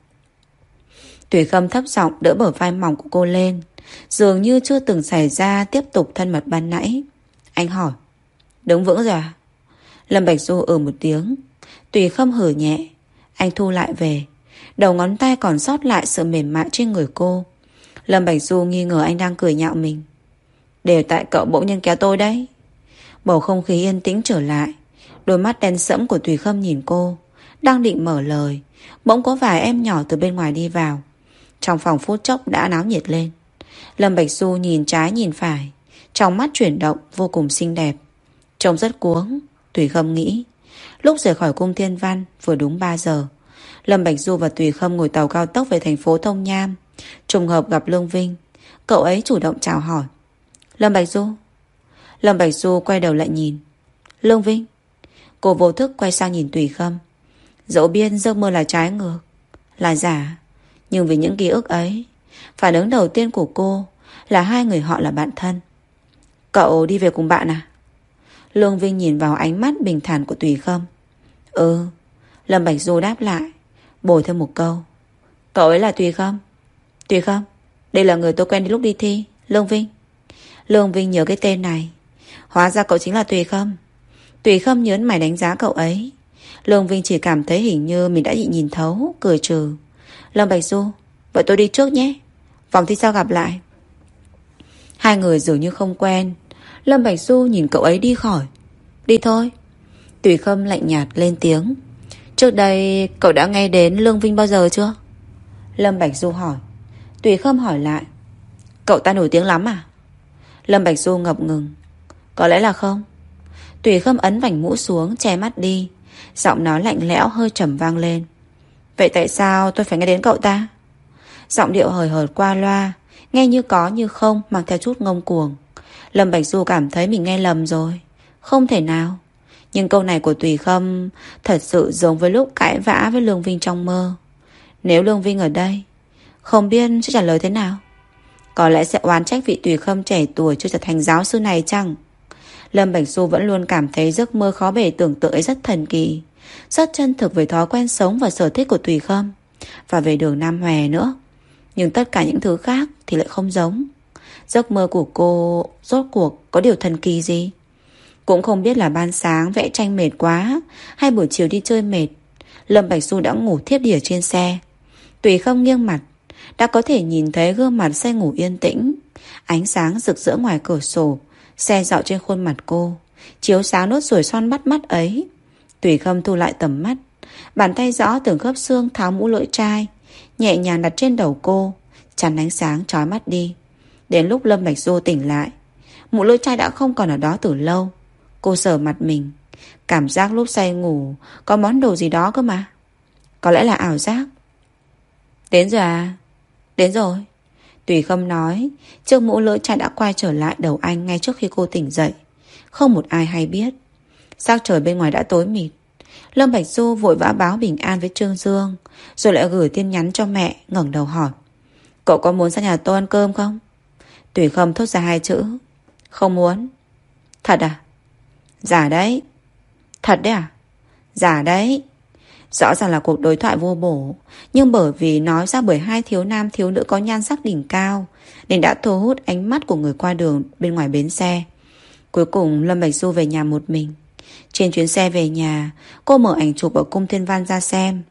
Tùy Khâm thấp giọng đỡ bờ vai mỏng của cô lên, dường như chưa từng xảy ra, tiếp tục thân mật ban nãy. Anh hỏi, đứng vững rồi à? Lâm Bạch Du một tiếng. Tùy Khâm hử nhẹ. Anh thu lại về. Đầu ngón tay còn sót lại sự mềm mại trên người cô. Lâm Bạch Du nghi ngờ anh đang cười nhạo mình. Đều tại cậu bỗng nhiên kéo tôi đấy. Bầu không khí yên tĩnh trở lại. Đôi mắt đen sẫm của Tùy Khâm nhìn cô, đang định mở lời, bỗng có vài em nhỏ từ bên ngoài đi vào. Trong phòng phút chốc đã náo nhiệt lên. Lâm Bạch Du nhìn trái nhìn phải, trong mắt chuyển động vô cùng xinh đẹp. Trông rất cuống, Tùy Khâm nghĩ. Lúc rời khỏi cung Thiên Văn vừa đúng 3 giờ. Lâm Bạch Du và Tùy Khâm ngồi tàu cao tốc về thành phố Thông Nham. Trùng hợp gặp Lương Vinh. Cậu ấy chủ động chào hỏi. Lâm Bạch Du. Lâm Bạch Du quay đầu lại nhìn. Lương Vinh. Cô vô thức quay sang nhìn Tùy Khâm. Dẫu biết giấc mơ là trái ngược, là giả, nhưng vì những ký ức ấy, phản ứng đầu tiên của cô là hai người họ là bạn thân. Cậu đi về cùng bạn à? Lương Vinh nhìn vào ánh mắt bình thản của Tùy Khâm. Ừ. Lâm Bạch Du đáp lại, bổ thêm một câu. Cậu ấy là Tùy Khâm. Tùy Khâm, đây là người tôi quen đi lúc đi thi, Lương Vinh. Lương Vinh nhớ cái tên này. Hóa ra cậu chính là Tùy Khâm. Tùy Khâm nhớn mày đánh giá cậu ấy. Lương Vinh chỉ cảm thấy hình như mình đã bị nhìn thấu, cười trừ. Lâm Bạch Du, vậy tôi đi trước nhé, vòng thi sau gặp lại. Hai người dường như không quen. Lâm Bạch Du nhìn cậu ấy đi khỏi. Đi thôi. Tùy Khâm lạnh nhạt lên tiếng. Trước đây cậu đã nghe đến Lương Vinh bao giờ chưa? Lâm Bạch Du hỏi. Tùy Khâm hỏi lại. Cậu ta nổi tiếng lắm à? Lâm Bạch Du ngập ngừng. Có lẽ là không. Tùy Khâm ấn vành mũ xuống, che mắt đi. Giọng nói lạnh lẽo hơi trầm vang lên. Vậy tại sao tôi phải nghe đến cậu ta? Giọng điệu hời hợt qua loa, nghe như có như không, mang theo chút ngông cuồng. Lâm Bạch Du cảm thấy mình nghe lầm rồi. Không thể nào. Nhưng câu này của Tùy Khâm thật sự giống với lúc cãi vã với Lương Vinh trong mơ. Nếu Lương Vinh ở đây, không biết sẽ trả lời thế nào. Có lẽ sẽ oán trách vị Tùy Khâm trẻ tuổi chưa trở thành giáo sư này chăng? Lâm Bạch Du vẫn luôn cảm thấy giấc mơ khó bề tưởng tượng ấy rất thần kỳ, rất chân thực về thói quen sống và sở thích của Tùy Khâm, và về đường Nam Hòe nữa. Nhưng tất cả những thứ khác thì lại không giống. Giấc mơ của cô rốt cuộc có điều thần kỳ gì? Cũng không biết là ban sáng vẽ tranh mệt quá, hay buổi chiều đi chơi mệt, Lâm Bạch Du đã ngủ thiếp đi ở trên xe. Tùy Khâm nghiêng mặt, đã có thể nhìn thấy gương mặt say ngủ yên tĩnh. Ánh sáng rực rỡ ngoài cửa sổ xe dạo trên khuôn mặt cô, chiếu sáng nốt ruồi son bắt mắt ấy. Tùy Khâm thu lại tầm mắt, bàn tay rõ từng khớp xương tháo mũ lưỡi trai, nhẹ nhàng đặt trên đầu cô, chắn ánh sáng chói mắt đi. Đến lúc Lâm Bạch Du tỉnh lại, mũ lưỡi trai đã không còn ở đó từ lâu. Cô sờ mặt mình, cảm giác lúc say ngủ có món đồ gì đó cơ mà. Có lẽ là ảo giác. Đến rồi à? Đến rồi. Tùy Khâm nói. Chiếc mũ lưỡi trai đã quay trở lại đầu anh ngay trước khi cô tỉnh dậy. Không một ai hay biết. Sắc trời bên ngoài đã tối mịt. Lâm Bạch Du vội vã báo bình an với Trương Dương, rồi lại gửi tin nhắn cho mẹ, ngẩng đầu hỏi. Cậu có muốn sang nhà tôi ăn cơm không? Tùy Khâm thốt ra hai chữ. Không muốn. Thật à? Giả đấy. Thật đấy à? Giả đấy. Rõ ràng là cuộc đối thoại vô bổ, nhưng bởi vì nói ra bởi hai thiếu nam thiếu nữ có nhan sắc đỉnh cao, nên đã thu hút ánh mắt của người qua đường bên ngoài bến xe. Cuối cùng Lâm Bạch Du về nhà một mình. Trên chuyến xe về nhà, cô mở ảnh chụp ở cung Thiên Văn ra xem.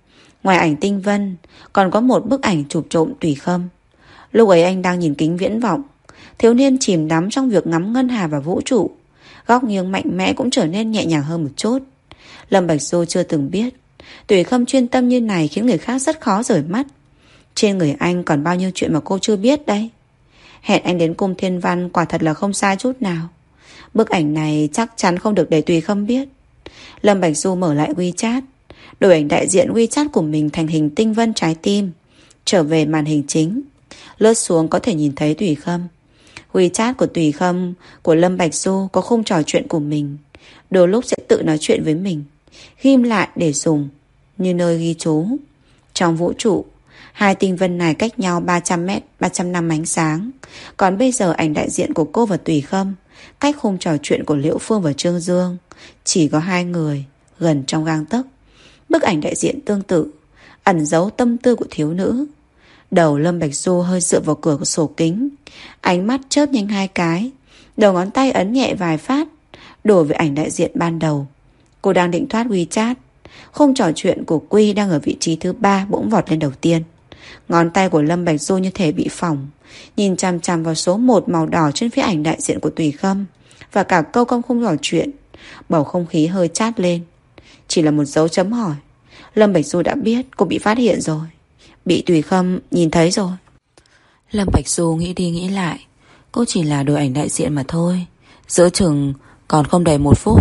Ngoài ảnh Tinh Vân, còn có một bức ảnh chụp trộm Tùy Khâm. Lúc ấy anh đang nhìn kính viễn vọng. Thiếu niên chìm đắm trong việc ngắm ngân hà và vũ trụ. Góc nghiêng mạnh mẽ cũng trở nên nhẹ nhàng hơn một chút. Lâm Bạch Du chưa từng biết Tùy Khâm chuyên tâm như này khiến người khác rất khó rời mắt. Trên người anh còn bao nhiêu chuyện mà cô chưa biết đây. Hẹn anh đến cung Thiên Văn quả thật là không sai chút nào. Bức ảnh này chắc chắn không được để Tùy Khâm biết. Lâm Bạch Du mở lại WeChat, đổi ảnh đại diện WeChat của mình thành hình tinh vân trái tim. Trở về màn hình chính, lướt xuống có thể nhìn thấy Tùy Khâm. WeChat của Tùy Khâm của Lâm Bạch Du có khung trò chuyện của mình. Đôi lúc sẽ tự nói chuyện với mình, ghim lại để dùng như nơi ghi chú. Trong vũ trụ, hai tinh vân này cách nhau 300 mét, 300 năm ánh sáng. Còn bây giờ ảnh đại diện của cô và Tùy Khâm cách khung trò chuyện của Liễu Phương và Trương Dương chỉ có hai người, gần trong gang tấc. Bức ảnh đại diện tương tự, ẩn giấu tâm tư của thiếu nữ. Đầu Lâm Bạch Du hơi dựa vào cửa sổ kính, ánh mắt chớp nhanh hai cái, đầu ngón tay ấn nhẹ vài phát, đổi về ảnh đại diện ban đầu. Cô đang định thoát WeChat, khung trò chuyện của Quy đang ở vị trí thứ 3 bỗng vọt lên đầu tiên. Ngón tay của Lâm Bạch Du như thể bị phỏng, nhìn chằm chằm vào số 1 màu đỏ trên phía ảnh đại diện của Tùy Khâm và cả câu trong khung trò chuyện. Bầu không khí hơi chát lên. Chỉ là một dấu chấm hỏi. Lâm Bạch Du đã biết cô bị phát hiện rồi, bị Tùy Khâm nhìn thấy rồi. Lâm Bạch Du nghĩ đi nghĩ lại, cô chỉ là đổi ảnh đại diện mà thôi. Giữa chừng còn không đầy 1 phút.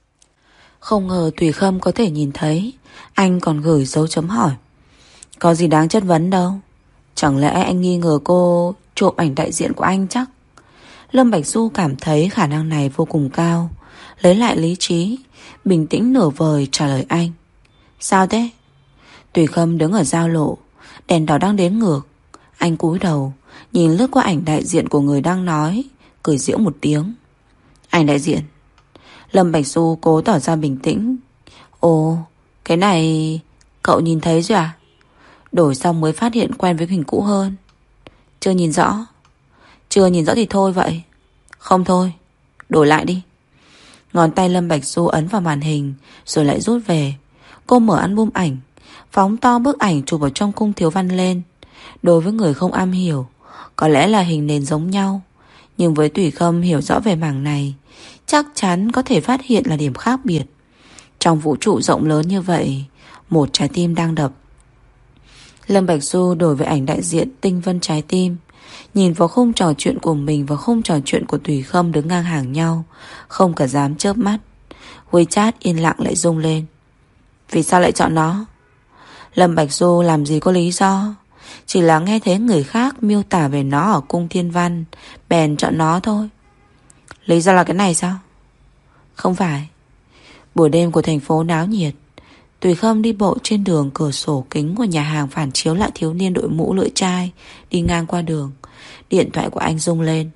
Không ngờ Tùy Khâm có thể nhìn thấy. Anh còn gửi dấu chấm hỏi. Có gì đáng chất vấn đâu. Chẳng lẽ anh nghi ngờ cô trộm ảnh đại diện của anh chắc? Lâm Bạch Du cảm thấy khả năng này vô cùng cao. Lấy lại lý trí, bình tĩnh nửa vời trả lời anh. Sao thế? Tùy Khâm đứng ở giao lộ, đèn đỏ đang đến ngược. Anh cúi đầu nhìn lướt qua ảnh đại diện của người đang nói, cười giễu một tiếng. Ảnh đại diện. Lâm Bạch Du cố tỏ ra bình tĩnh. Ồ, cái này cậu nhìn thấy rồi à? Đổi xong mới phát hiện quen với hình cũ hơn. Chưa nhìn rõ. Chưa nhìn rõ thì thôi vậy. Không thôi, đổi lại đi. Ngón tay Lâm Bạch Du ấn vào màn hình rồi lại rút về. Cô mở album ảnh, phóng to bức ảnh chụp ở trong cung Thiếu Văn lên. Đối với người không am hiểu, có lẽ là hình nền giống nhau, nhưng với Tùy Khâm hiểu rõ về mảng này, chắc chắn có thể phát hiện là điểm khác biệt. Trong vũ trụ rộng lớn như vậy, một trái tim đang đập. Lâm Bạch Du đổi về ảnh đại diện tinh vân trái tim, nhìn vào khung trò chuyện của mình và khung trò chuyện của Tùy Khâm đứng ngang hàng nhau, không cả dám chớp mắt. WeChat yên lặng lại rung lên. Vì sao lại chọn nó? Lâm Bạch Du làm gì có lý do, chỉ là nghe thấy người khác miêu tả về nó ở cung Thiên Văn, bèn chọn nó thôi. Lý do là cái này sao? Không phải. Buổi đêm của thành phố náo nhiệt, Tùy Khâm đi bộ trên đường, cửa sổ kính của nhà hàng phản chiếu lại thiếu niên đội mũ lưỡi chai đi ngang qua đường. Điện thoại của anh rung lên.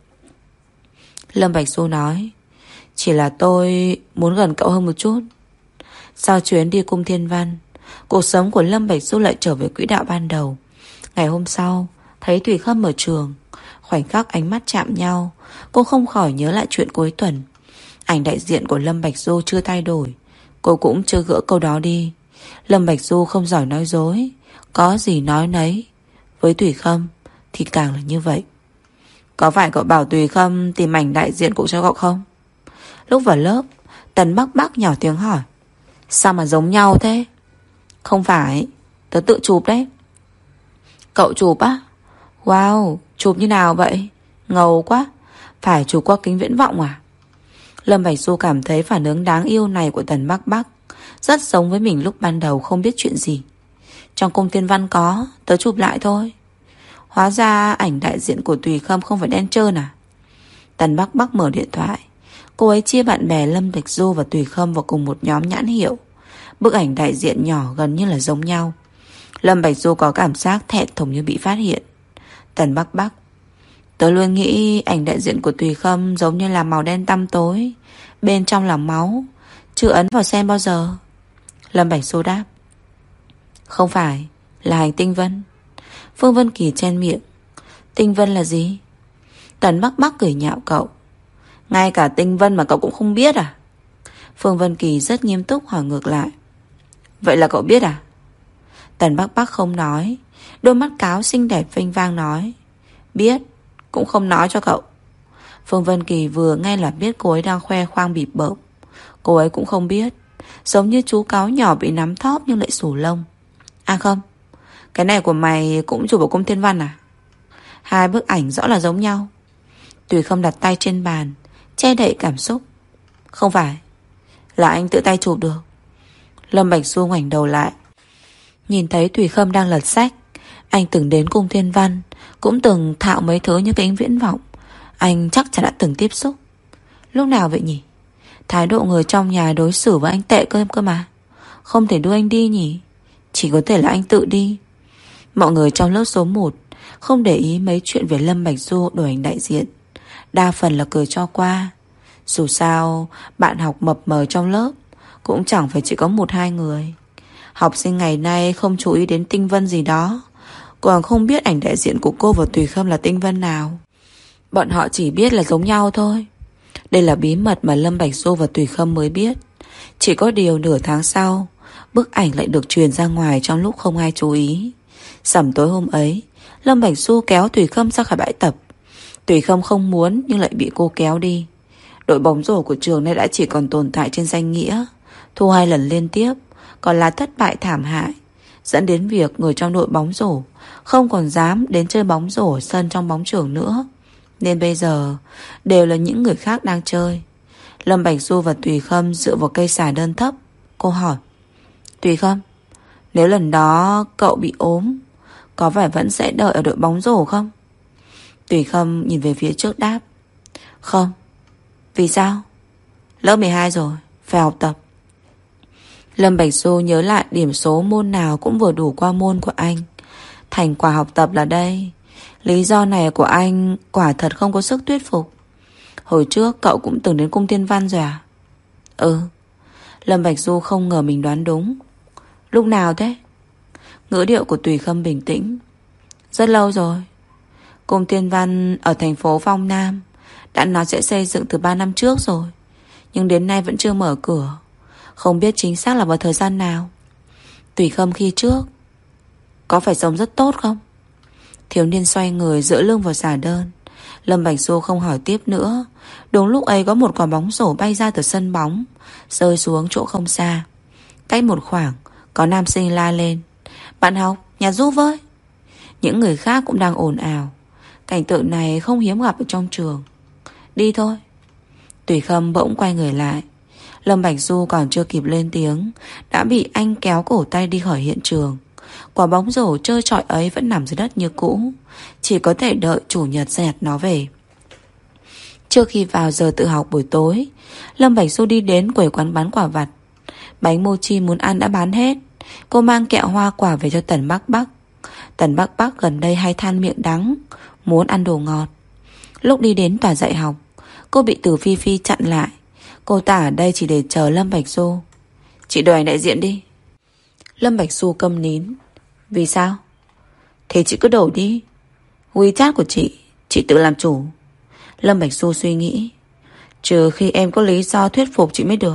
Lâm Bạch Du nói, chỉ là tôi muốn gần cậu hơn một chút. Sau chuyến đi cung Thiên Văn, cuộc sống của Lâm Bạch Du lại trở về quỹ đạo ban đầu. Ngày hôm sau, thấy Tùy Khâm ở trường, khoảnh khắc ánh mắt chạm nhau, cô không khỏi nhớ lại chuyện cuối tuần. Ảnh đại diện của Lâm Bạch Du chưa thay đổi, cô cũng chưa gỡ câu đó đi. Lâm Bạch Du không giỏi nói dối, có gì nói nấy. Với Tùy Khâm thì càng là như vậy. Có phải cậu bảo Tùy Khâm tìm ảnh đại diện của cho cậu không? Lúc vào lớp, Tần Bắc Bắc nhỏ tiếng hỏi. Sao mà giống nhau thế? Không phải, tớ tự chụp đấy. Cậu chụp á? Wow, chụp như nào vậy? Ngầu quá. Phải chụp qua kính viễn vọng à? Lâm Bạch Du cảm thấy phản ứng đáng yêu này của Tần Bắc Bắc rất giống với mình lúc ban đầu không biết chuyện gì. Trong cung Thiên Văn có, tớ chụp lại thôi. Hóa ra ảnh đại diện của Tùy Khâm không phải đen trơn à? Tần Bắc Bắc mở điện thoại. Cô ấy chia bạn bè Lâm Bạch Du và Tùy Khâm vào cùng một nhóm nhãn hiệu. Bức ảnh đại diện nhỏ gần như là giống nhau. Lâm Bạch Du có cảm giác thẹn thùng như bị phát hiện. Tần Bắc Bắc, tớ luôn nghĩ ảnh đại diện của Tùy Khâm giống như là màu đen tăm tối, bên trong là máu, chưa ấn vào xem bao giờ. Lâm Bạch Du đáp. Không phải, là hành tinh vân. Phương Vân Kỳ chen miệng. Tinh vân là gì? Tần Bắc Bắc cười nhạo cậu. Ngay cả tinh vân mà cậu cũng không biết à? Phương Vân Kỳ rất nghiêm túc hỏi ngược lại. Vậy là cậu biết à? Tần Bắc Bắc không nói. Đôi mắt cáo xinh đẹp vênh vang nói: Biết, cũng không nói cho cậu. Phương Vân Kỳ vừa nghe là biết cô ấy đang khoe khoang bịp bợm. Cô ấy cũng không biết. Giống như chú cáo nhỏ bị nắm thóp nhưng lại xù lông. À không, cái này của mày cũng chụp ở Cung Thiên Văn à? Hai bức ảnh rõ là giống nhau. Tùy Khâm đặt tay trên bàn, che đậy cảm xúc. Không phải, là anh tự tay chụp được. Lâm Bạch Du ngoảnh đầu lại, nhìn thấy Tùy Khâm đang lật sách. Anh từng đến Cung Thiên Văn, cũng từng thạo mấy thứ như kính viễn vọng. Anh chắc chắn đã từng tiếp xúc. Lúc nào vậy nhỉ? Thái độ người trong nhà đối xử với anh tệ cơ mà. Không thể đưa anh đi nhỉ? Chỉ có thể là anh tự đi. Mọi người trong lớp số 1 không để ý mấy chuyện về Lâm Bạch Du đổi ảnh đại diện. Đa phần là cười cho qua. Dù sao bạn học mập mờ trong lớp cũng chẳng phải chỉ có 1-2 người. Học sinh ngày nay không chú ý đến Tinh Vân gì đó, còn không biết ảnh đại diện của cô và Tùy Khâm là Tinh Vân nào. Bọn họ chỉ biết là giống nhau thôi. Đây là bí mật mà Lâm Bạch Du và Tùy Khâm mới biết. Chỉ có điều nửa tháng sau, bức ảnh lại được truyền ra ngoài trong lúc không ai chú ý. Sẩm tối hôm ấy, Lâm Bạch Du kéo Tùy Khâm ra khỏi bãi tập. Tùy Khâm không muốn nhưng lại bị cô kéo đi. Đội bóng rổ của trường này đã chỉ còn tồn tại trên danh nghĩa, thua 2 lần liên tiếp, còn là thất bại thảm hại, dẫn đến việc người trong đội bóng rổ không còn dám đến chơi bóng rổ ở sân trong bóng trường nữa. Nên bây giờ đều là những người khác đang chơi. Lâm Bạch Du và Tùy Khâm dựa vào cây xà đơn thấp. Cô hỏi: Tùy Khâm, nếu lần đó cậu bị ốm, có phải vẫn sẽ đợi ở đội bóng rổ không? Tùy Khâm nhìn về phía trước đáp: Không. Vì sao? Lớp 12 rồi, phải học tập. Lâm Bạch Du nhớ lại điểm số môn nào cũng vừa đủ qua môn của anh. Thành quả học tập là đây. Lý do này của anh quả thật không có sức thuyết phục. Hồi trước cậu cũng từng đến Cung Thiên Văn rồi à? Ừ. Lâm Bạch Du không ngờ mình đoán đúng. Lúc nào thế? Ngữ điệu của Tùy Khâm bình tĩnh. Rất lâu rồi. Cung Thiên Văn ở thành phố Phong Nam đã nói sẽ xây dựng từ 3 năm trước rồi, nhưng đến nay vẫn chưa mở cửa. Không biết chính xác là vào thời gian nào. Tùy Khâm khi trước có phải sống rất tốt không? Thiếu niên xoay người dựa lưng vào xà đơn. Lâm Bạch Du không hỏi tiếp nữa. Đúng lúc ấy có một quả bóng rổ bay ra từ sân bóng, rơi xuống chỗ không xa. Cách một khoảng, có nam sinh la lên: Bạn học, nhặt giúp với. Những người khác cũng đang ồn ào. Cảnh tượng này không hiếm gặp ở trong trường. Đi thôi. Tùy Khâm bỗng quay người lại. Lâm Bạch Du còn chưa kịp lên tiếng đã bị anh kéo cổ tay đi khỏi hiện trường. Quả bóng rổ trơ trọi ấy vẫn nằm dưới đất như cũ, chỉ có thể đợi chủ nhật ra nhặt nó về. Trước khi vào giờ tự học buổi tối, Lâm Bạch Du đi đến quầy quán bán quả vặt. Bánh mochi muốn ăn đã bán hết. Cô mang kẹo hoa quả về cho Tần Bắc Bắc. Tần Bắc Bắc gần đây hay than miệng đắng, muốn ăn đồ ngọt. Lúc đi đến tòa dạy học, cô bị Từ Phi Phi chặn lại. Cô ta ở đây chỉ để chờ Lâm Bạch Du. Chị đổi ảnh đại diện đi. Lâm Bạch Du câm nín. Vì sao? Thế chị cứ đổi đi. WeChat của chị tự làm chủ. Lâm Bạch Du suy nghĩ. Trừ khi em có lý do thuyết phục chị mới được.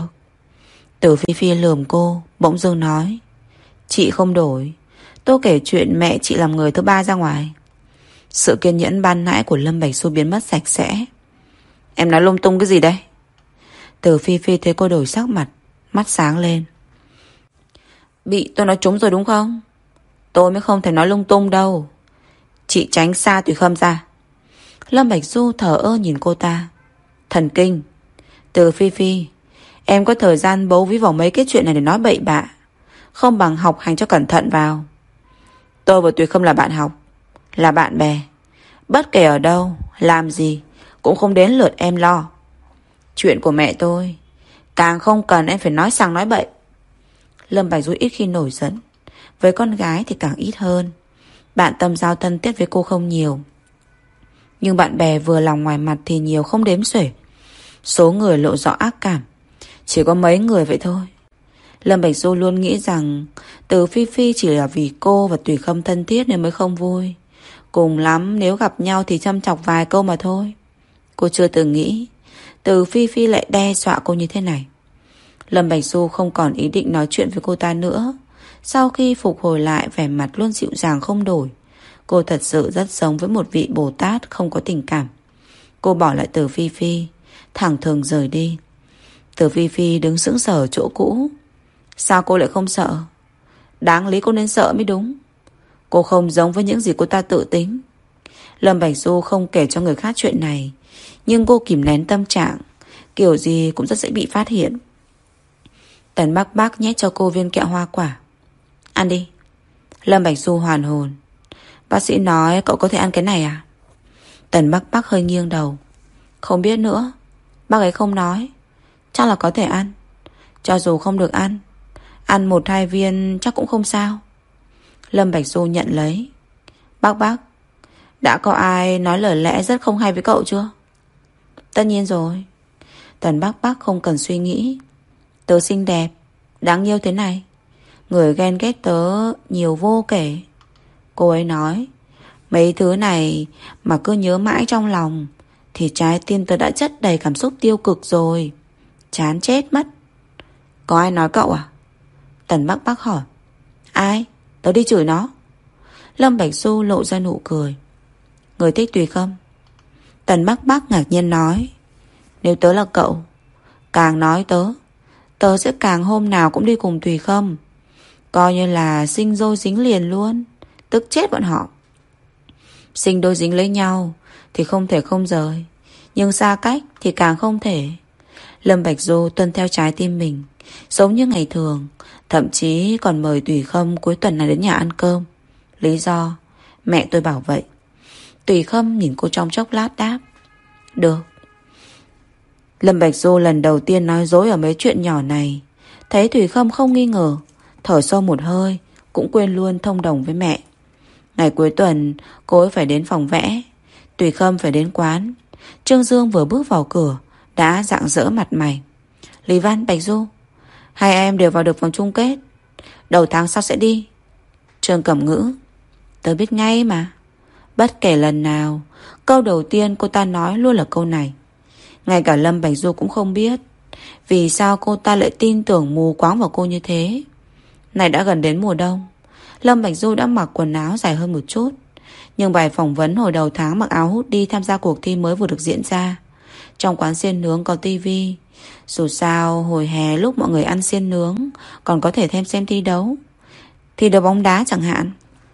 Từ Phi Phi lườm cô, bỗng dưng nói: Chị không đổi, tôi kể chuyện mẹ chị làm người thứ 3 ra ngoài. Sự kiên nhẫn ban nãy của Lâm Bạch Du biến mất sạch sẽ. Em nói lung tung cái gì đây? Từ Phi Phi thấy cô đổi sắc mặt, mắt sáng lên. Bị tôi nói trúng rồi đúng không? Tôi mới không thể nói lung tung đâu. Chị tránh xa Tùy Khâm ra. Lâm Bạch Du thở ơ nhìn cô ta. Thần kinh. Từ Phi Phi, em có thời gian bấu víu vào mấy cái chuyện này để nói bậy bạ, không bằng học hành cho cẩn thận vào. Tôi và Tùy Khâm là bạn học, là bạn bè. Bất kể ở đâu, làm gì cũng không đến lượt em lo. Chuyện của mẹ tôi càng không cần em phải nói sang nói bậy. Lâm Bạch Du ít khi nổi giận, với con gái thì càng ít hơn. Bạn tâm giao thân thiết với cô không nhiều, nhưng bạn bè vừa lòng ngoài mặt thì nhiều không đếm xuể. Số người lộ rõ ác cảm chỉ có mấy người vậy thôi. Lâm Bạch Du luôn nghĩ rằng Từ Phi Phi chỉ là vì cô và Tùy Khâm thân thiết nên mới không vui. Cùng lắm nếu gặp nhau thì châm chọc vài câu mà thôi. Cô chưa từng nghĩ Từ Phi Phi lại đe dọa cô như thế này. Lâm Bạch Du không còn ý định nói chuyện với cô ta nữa. Sau khi phục hồi lại vẻ mặt luôn dịu dàng không đổi. Cô thật sự rất giống với một vị Bồ Tát không có tình cảm. Cô bỏ lại Từ Phi Phi, thẳng thừng rời đi. Từ Phi Phi đứng sững sờ ở chỗ cũ. Sao cô lại không sợ? Đáng lý cô nên sợ mới đúng. Cô không giống với những gì cô ta tự tính. Lâm Bạch Du không kể cho người khác chuyện này, nhưng cô kìm nén tâm trạng, kiểu gì cũng rất dễ bị phát hiện. Tần Bắc Bắc nhét cho cô viên kẹo hoa quả. Ăn đi. Lâm Bạch Du hoàn hồn. Bác sĩ nói cậu có thể ăn cái này à? Tần Bắc Bắc hơi nghiêng đầu. Không biết nữa. Bác ấy không nói. Chắc là có thể ăn. Cho dù không được ăn, ăn 1-2 viên chắc cũng không sao. Lâm Bạch Du nhận lấy. Bác Bắc, đã có ai nói lời lẽ rất không hay với cậu chưa? Tất nhiên rồi. Tần Bắc Bắc không cần suy nghĩ. Tớ xinh đẹp, đáng yêu thế này, người ghen ghét tớ nhiều vô kể. Cô ấy nói, mấy thứ này mà cứ nhớ mãi trong lòng thì trái tim tớ đã chất đầy cảm xúc tiêu cực rồi. Chán chết mất. Có ai nói cậu à? Tần Bắc Bắc hỏi. Ai? Tớ đi chửi nó. Lâm Bạch Du lộ ra nụ cười. Người thích Tùy Khâm? Tần Bắc Bắc ngạc nhiên nói. Nếu tớ là cậu, càng nói tớ sẽ càng hôm nào cũng đi cùng Tùy Khâm. Coi như là sinh đôi dính liền luôn. Tức chết bọn họ. Sinh đôi dính lấy nhau thì không thể không rời, nhưng xa cách thì càng không thể. Lâm Bạch Du tuân theo trái tim mình, giống như ngày thường. Thậm chí còn mời Tùy Khâm cuối tuần này đến nhà ăn cơm. Lý do mẹ tôi bảo vậy. Tùy Khâm nhìn cô trong chốc lát đáp. Được. Lâm Bạch Du lần đầu tiên nói dối ở mấy chuyện nhỏ này. Thấy Tùy Khâm không nghi ngờ, thở sâu một hơi, cũng quên luôn thông đồng với mẹ. Ngày cuối tuần cô ấy phải đến phòng vẽ, Tùy Khâm phải đến quán. Trương Dương vừa bước vào cửa đã rạng rỡ mặt mày. Lý Văn, Bạch Du, hai em đều vào được vòng chung kết, đầu tháng sau sẽ đi. Trương Cẩm Ngữ. Tớ biết ngay mà. Bất kể lần nào, câu đầu tiên cô ta nói luôn là câu này. Ngay cả Lâm Bạch Du cũng không biết vì sao cô ta lại tin tưởng mù quáng vào cô như thế. Này đã gần đến mùa đông, Lâm Bạch Du đã mặc quần áo dài hơn một chút, nhưng bài phỏng vấn hồi đầu tháng mặc áo hút đi tham gia cuộc thi mới vừa được diễn ra. Trong quán xiên nướng có tivi. Dù sao hồi hè lúc mọi người ăn xiên nướng còn có thể xem thi đấu. Thi đấu bóng đá chẳng hạn.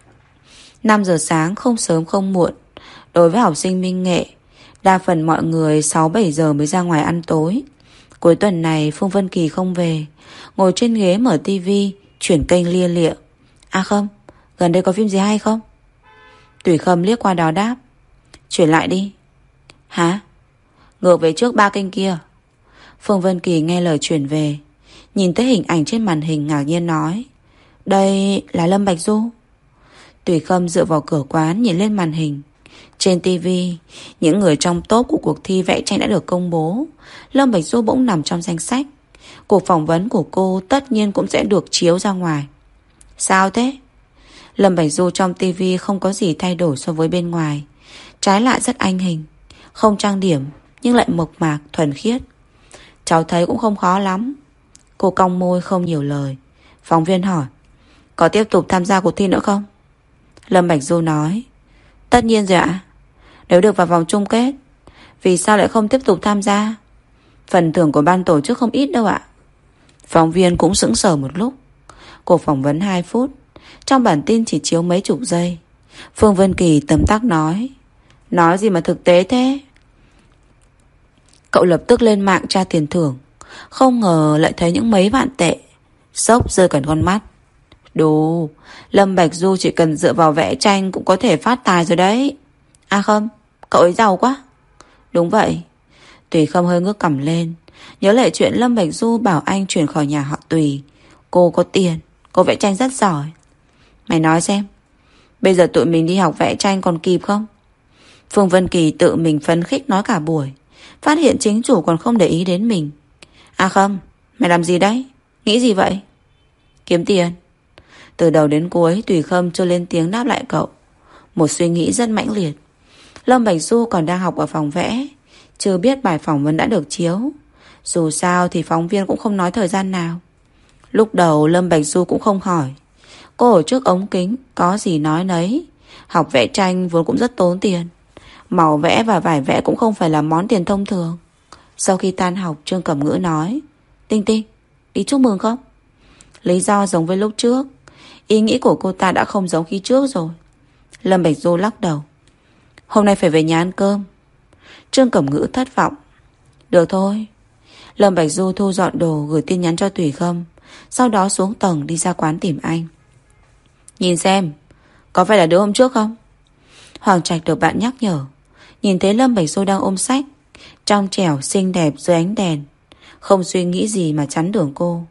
5 giờ sáng không sớm không muộn. Đối với học sinh Minh Nghệ, đa phần mọi người 6-7 giờ mới ra ngoài ăn tối. Cuối tuần này Phương Vân Kỳ không về, ngồi trên ghế mở tivi, chuyển kênh lia lịa. À không, gần đây có phim gì hay không? Tùy Khâm liếc qua đó đáp. Chuyển lại đi. Hả? Ngược về trước 3 kênh kia. Phương Vân Kỳ nghe lời chuyển về, nhìn thấy hình ảnh trên màn hình ngạc nhiên nói. Đây là Lâm Bạch Du. Tùy Khâm dựa vào cửa quán nhìn lên màn hình. Trên tivi, những người trong top của cuộc thi vẽ tranh đã được công bố. Lâm Bạch Du bỗng nằm trong danh sách. Cuộc phỏng vấn của cô tất nhiên cũng sẽ được chiếu ra ngoài. Sao thế? Lâm Bạch Du trong tivi không có gì thay đổi so với bên ngoài. Trái lại rất anh hình, không trang điểm nhưng lại mộc mạc, thuần khiết. Cháu thấy cũng không khó lắm. Cô cong môi không nhiều lời. Phóng viên hỏi. Có tiếp tục tham gia cuộc thi nữa không? Lâm Bạch Du nói. Tất nhiên rồi ạ. Nếu được vào vòng chung kết, vì sao lại không tiếp tục tham gia? Phần thưởng của ban tổ chức không ít đâu ạ. Phóng viên cũng sững sờ một lúc. Cuộc phỏng vấn 2 phút, trong bản tin chỉ chiếu mấy chục giây. Phương Vân Kỳ tấm tắc nói. Nói gì mà thực tế thế? Cậu lập tức lên mạng tra tiền thưởng. Không ngờ lại thấy những mấy vạn tệ. Sốc rơi cả con mắt. Đủ, Lâm Bạch Du chỉ cần dựa vào vẽ tranh cũng có thể phát tài rồi đấy. À không, cậu ấy giàu quá. Đúng vậy. Tùy Khâm hơi ngước cằm lên, nhớ lại chuyện Lâm Bạch Du bảo anh chuyển khỏi nhà họ Tùy. Cô có tiền, cô vẽ tranh rất giỏi. Mày nói xem, bây giờ tụi mình đi học vẽ tranh còn kịp không? Phương Vân Kỳ tự mình phấn khích nói cả buổi, phát hiện chính chủ còn không để ý đến mình. À không, mày làm gì đấy? Nghĩ gì vậy? Kiếm tiền. Từ đầu đến cuối Tùy Khâm chưa lên tiếng đáp lại cậu. Một suy nghĩ rất mãnh liệt. Lâm Bạch Du còn đang học ở phòng vẽ, chưa biết bài phỏng vấn đã được chiếu. Dù sao thì phóng viên cũng không nói thời gian nào. Lúc đầu Lâm Bạch Du cũng không hỏi, Cô ở trước ống kính, có gì nói nấy. Học vẽ tranh vốn cũng rất tốn tiền. Màu vẽ và vải vẽ cũng không phải là món tiền thông thường. Sau khi tan học, Trương Cẩm Ngữ nói: Tinh Tinh, đi chúc mừng không? Lý do giống với lúc trước. Ý nghĩ của cô ta đã không giống khi trước rồi. Lâm Bạch Du lắc đầu: Hôm nay phải về nhà ăn cơm. Trương Cẩm Ngữ thất vọng: Được thôi. Lâm Bạch Du thu dọn đồ, gửi tin nhắn cho Tùy Khâm, sau đó xuống tầng đi ra quán tìm anh. Nhìn xem, có phải là đứa hôm trước không? Hoàng Trạch được bạn nhắc nhở. Nhìn thấy Lâm Bạch Du đang ôm sách, trong trẻo xinh đẹp dưới ánh đèn, không suy nghĩ gì mà chắn đường cô.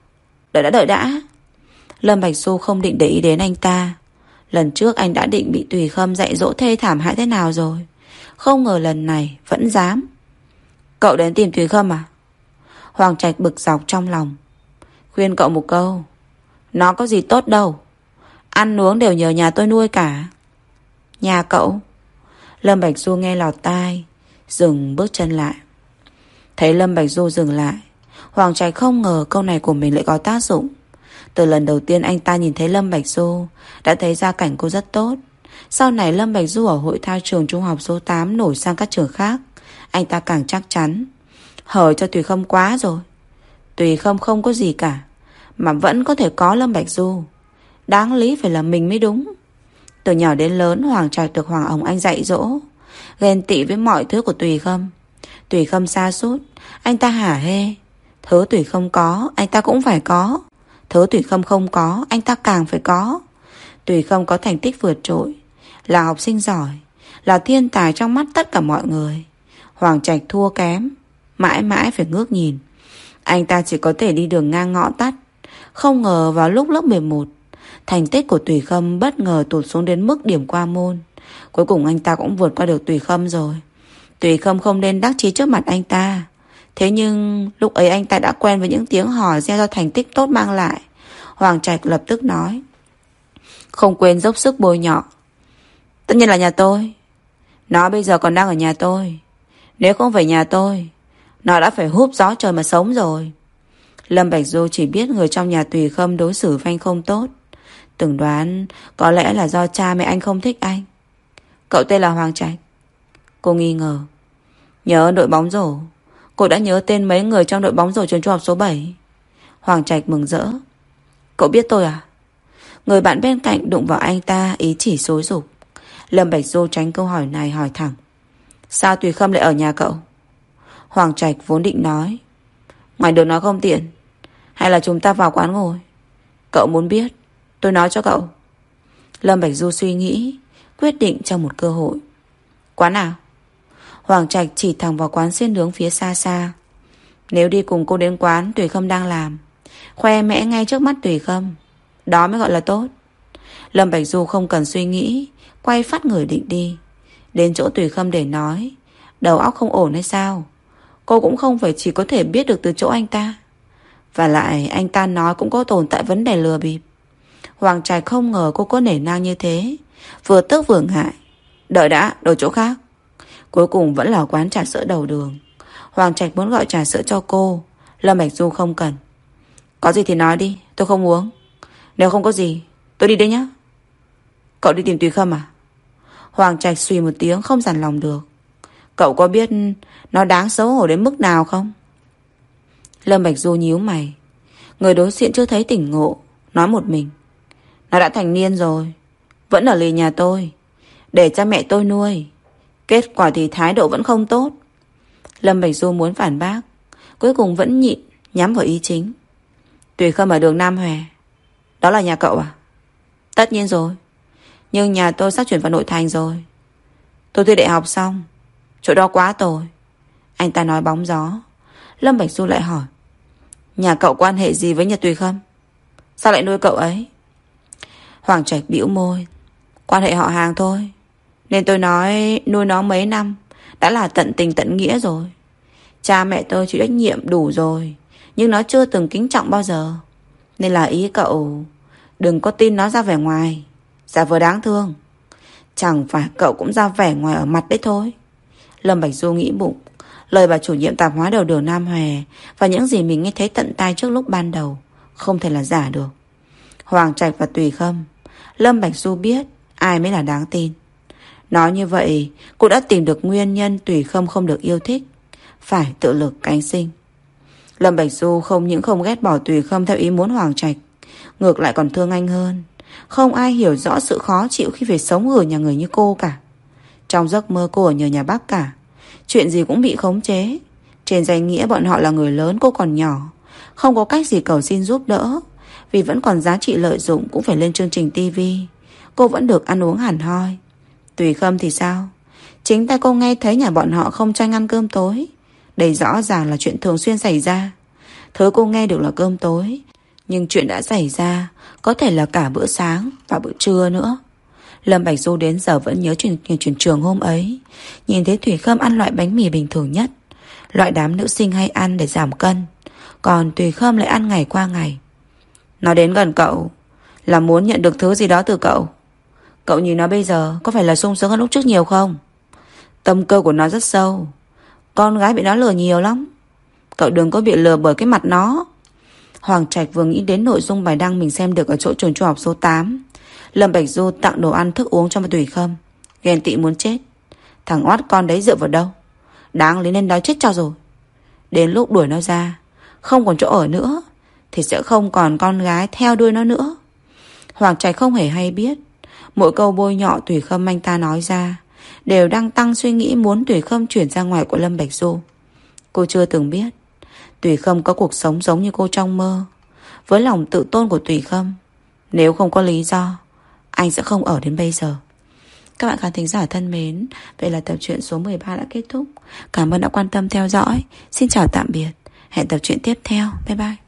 Đợi đã. Lâm Bạch Du không định để ý đến anh ta. Lần trước anh đã định bị Tùy Khâm dạy dỗ thê thảm hại thế nào rồi, không ngờ lần này vẫn dám. Cậu đến tìm Tùy Khâm à? Hoàng Trạch bực dọc trong lòng. Khuyên cậu một câu, nó có gì tốt đâu, ăn uống đều nhờ nhà tôi nuôi cả. Nhà cậu? Lâm Bạch Du nghe lọt tai, dừng bước chân lại. Thấy Lâm Bạch Du dừng lại, Hoàng Trạch không ngờ câu này của mình lại có tác dụng. Từ lần đầu tiên anh ta nhìn thấy Lâm Bạch Du, đã thấy gia cảnh cô rất tốt. Sau này Lâm Bạch Du ở hội thao trường trung học số 8 nổi sang các trường khác, anh ta càng chắc chắn. Hời cho Tùy Khâm quá rồi. Tùy Khâm không có gì cả, mà vẫn có thể có Lâm Bạch Du. Đáng lý phải là mình mới đúng. Từ nhỏ đến lớn, Hoàng Trạch được Hoàng Ổng Anh dạy dỗ, ghen tị với mọi thứ của Tùy Khâm. Tùy Khâm sa sút, anh ta hả hê. Thứ Tùy Khâm có, anh ta cũng phải có. Thứ Tùy Khâm không có, anh ta càng phải có. Tùy Khâm có thành tích vượt trội, là học sinh giỏi, là thiên tài trong mắt tất cả mọi người. Hoàng Trạch thua kém, mãi mãi phải ngước nhìn. Anh ta chỉ có thể đi đường ngang ngõ tắt. Không ngờ vào lúc lớp 11, thành tích của Tùy Khâm bất ngờ tụt xuống đến mức điểm qua môn. Cuối cùng anh ta cũng vượt qua được Tùy Khâm rồi. Tùy Khâm không nên đắc chí trước mặt anh ta. Thế nhưng lúc ấy anh ta đã quen với những tiếng hò reo do thành tích tốt mang lại. Hoàng Trạch lập tức nói: Không quên dốc sức bôi nhọ. Tất nhiên là nhà tôi. Nó bây giờ còn đang ở nhà tôi. Nếu không phải nhà tôi, nó đã phải húp gió trời mà sống rồi. Lâm Bạch Du chỉ biết người trong nhà Tùy Khâm đối xử với anh không tốt. Từng đoán có lẽ là do cha mẹ anh không thích anh. Cậu tên là Hoàng Trạch? Cô nghi ngờ. Nhớ đội bóng rổ, cô đã nhớ tên mấy người trong đội bóng rổ trường trung học số 7. Hoàng Trạch mừng rỡ. Cậu biết tôi à? Người bạn bên cạnh đụng vào anh ta, ý chỉ xúi giục. Lâm Bạch Du tránh câu hỏi này, hỏi thẳng: Sao Tùy Khâm lại ở nhà cậu? Hoàng Trạch vốn định nói: Ngoài đường nói không tiện, hay là chúng ta vào quán ngồi? Cậu muốn biết, tôi nói cho cậu. Lâm Bạch Du suy nghĩ, quyết định cho một cơ hội. Quán nào? Hoàng Trạch chỉ thẳng vào quán xiên nướng phía xa xa. Nếu đi cùng cô đến quán Tùy Khâm đang làm, khoe mẽ ngay trước mắt Tùy Khâm, đó mới gọi là tốt. Lâm Bạch Du không cần suy nghĩ, quay phát người định đi. Đến chỗ Tùy Khâm để nói, đầu óc không ổn hay sao? Cô cũng không phải chỉ có thể biết được từ chỗ anh ta. Và lại anh ta nói cũng có tồn tại vấn đề lừa bịp. Hoàng Trạch không ngờ cô có nể nang như thế, vừa tức vừa ngại. Đợi đã, đổi chỗ khác. Cuối cùng vẫn là quán trà sữa đầu đường. Hoàng Trạch muốn gọi trà sữa cho cô. Lâm Bạch Du không cần. Có gì thì nói đi, tôi không uống. Nếu không có gì, tôi đi đây nhé. Cậu đi tìm Tùy Khâm à? Hoàng Trạch suy một tiếng không dằn lòng được. Cậu có biết nó đáng xấu hổ đến mức nào không? Lâm Bạch Du nhíu mày. Người đối diện chưa thấy tỉnh ngộ, nói một mình: Nó đã thành niên rồi, vẫn ở lì nhà tôi, để cha mẹ tôi nuôi. Kết quả thì thái độ vẫn không tốt. Lâm Bạch Du muốn phản bác, cuối cùng vẫn nhịn, nhắm vào ý chính. Tùy Khâm ở đường Nam Hòe. Đó là nhà cậu à? Tất nhiên rồi, nhưng nhà tôi sắp chuyển vào nội thành rồi. Tôi thi đại học xong, chỗ đó quá tồi. Anh ta nói bóng gió. Lâm Bạch Du lại hỏi: Nhà cậu quan hệ gì với nhà Tùy Khâm? Sao lại nuôi cậu ấy? Hoàng Trạch bĩu môi. Quan hệ họ hàng thôi, nên tôi nói nuôi nó mấy năm đã là tận tình tận nghĩa rồi. Cha mẹ tôi chịu trách nhiệm đủ rồi, nhưng nó chưa từng kính trọng bao giờ. Nên là ý cậu đừng có tin nó ra vẻ ngoài, giả vờ đáng thương. Chẳng phải cậu cũng ra vẻ ngoài ở mặt đấy thôi. Lâm Bạch Du nghĩ bụng, lời bà chủ nhiệm tạp hóa đầu đường Nam Hòe và những gì mình nghe thấy tận tai trước lúc ban đầu không thể là giả được. Hoàng Trạch và Tùy Khâm, Lâm Bạch Du biết ai mới là đáng tin. Nói như vậy, cô đã tìm được nguyên nhân Tùy Khâm không được yêu thích, phải tự lực cánh sinh. Lâm Bạch Du không những không ghét bỏ Tùy Khâm theo ý muốn Hoàng Trạch, ngược lại còn thương anh hơn. Không ai hiểu rõ sự khó chịu khi phải sống ở nhà người như cô cả. Trong giấc mơ cô ở nhờ nhà bác cả, chuyện gì cũng bị khống chế. Trên danh nghĩa bọn họ là người lớn, cô còn nhỏ, không có cách gì cầu xin giúp đỡ. Vì vẫn còn giá trị lợi dụng cũng phải lên chương trình tivi, cô vẫn được ăn uống hẳn hoi. Tùy Khâm thì sao? Chính tay cô nghe thấy nhà bọn họ không cho anh ăn cơm tối. Đây rõ ràng là chuyện thường xuyên xảy ra. Thứ cô nghe được là cơm tối, nhưng chuyện đã xảy ra có thể là cả bữa sáng và bữa trưa nữa. Lâm Bạch Du đến giờ vẫn nhớ chuyện trường hôm ấy. Nhìn thấy Tùy Khâm ăn loại bánh mì bình thường nhất, loại đám nữ sinh hay ăn để giảm cân, còn Tùy Khâm lại ăn ngày qua ngày. Nó đến gần cậu là muốn nhận được thứ gì đó từ cậu. Cậu nhìn nó bây giờ có phải là sung sướng hơn lúc trước nhiều không? Tâm cơ của nó rất sâu. Con gái bị nó lừa nhiều lắm. Cậu đừng có bị lừa bởi cái mặt nó. Hoàng Trạch vừa nghĩ đến nội dung bài đăng mình xem được ở chỗ trường trung học số 8. Lâm Bạch Du tặng đồ ăn thức uống cho Tùy Khâm, ghen tị muốn chết. Thằng oát con đấy dựa vào đâu? Đáng lý nên đói chết cho rồi. Đến lúc đuổi nó ra, không còn chỗ ở nữa, thì sẽ không còn con gái theo đuôi nó nữa. Hoàng Trạch không hề hay biết, mỗi câu bôi nhọ Tùy Khâm anh ta nói ra đều đang tăng suy nghĩ muốn Tùy Khâm chuyển ra ngoài của Lâm Bạch Du. Cô chưa từng biết Tùy Khâm có cuộc sống giống như cô trong mơ. Với lòng tự tôn của Tùy Khâm, nếu không có lý do, anh sẽ không ở đến bây giờ. Các bạn khán thính giả thân mến, vậy là tập truyện số 13 đã kết thúc. Cảm ơn đã quan tâm theo dõi. Xin chào tạm biệt. Hẹn tập truyện tiếp theo. Bye bye.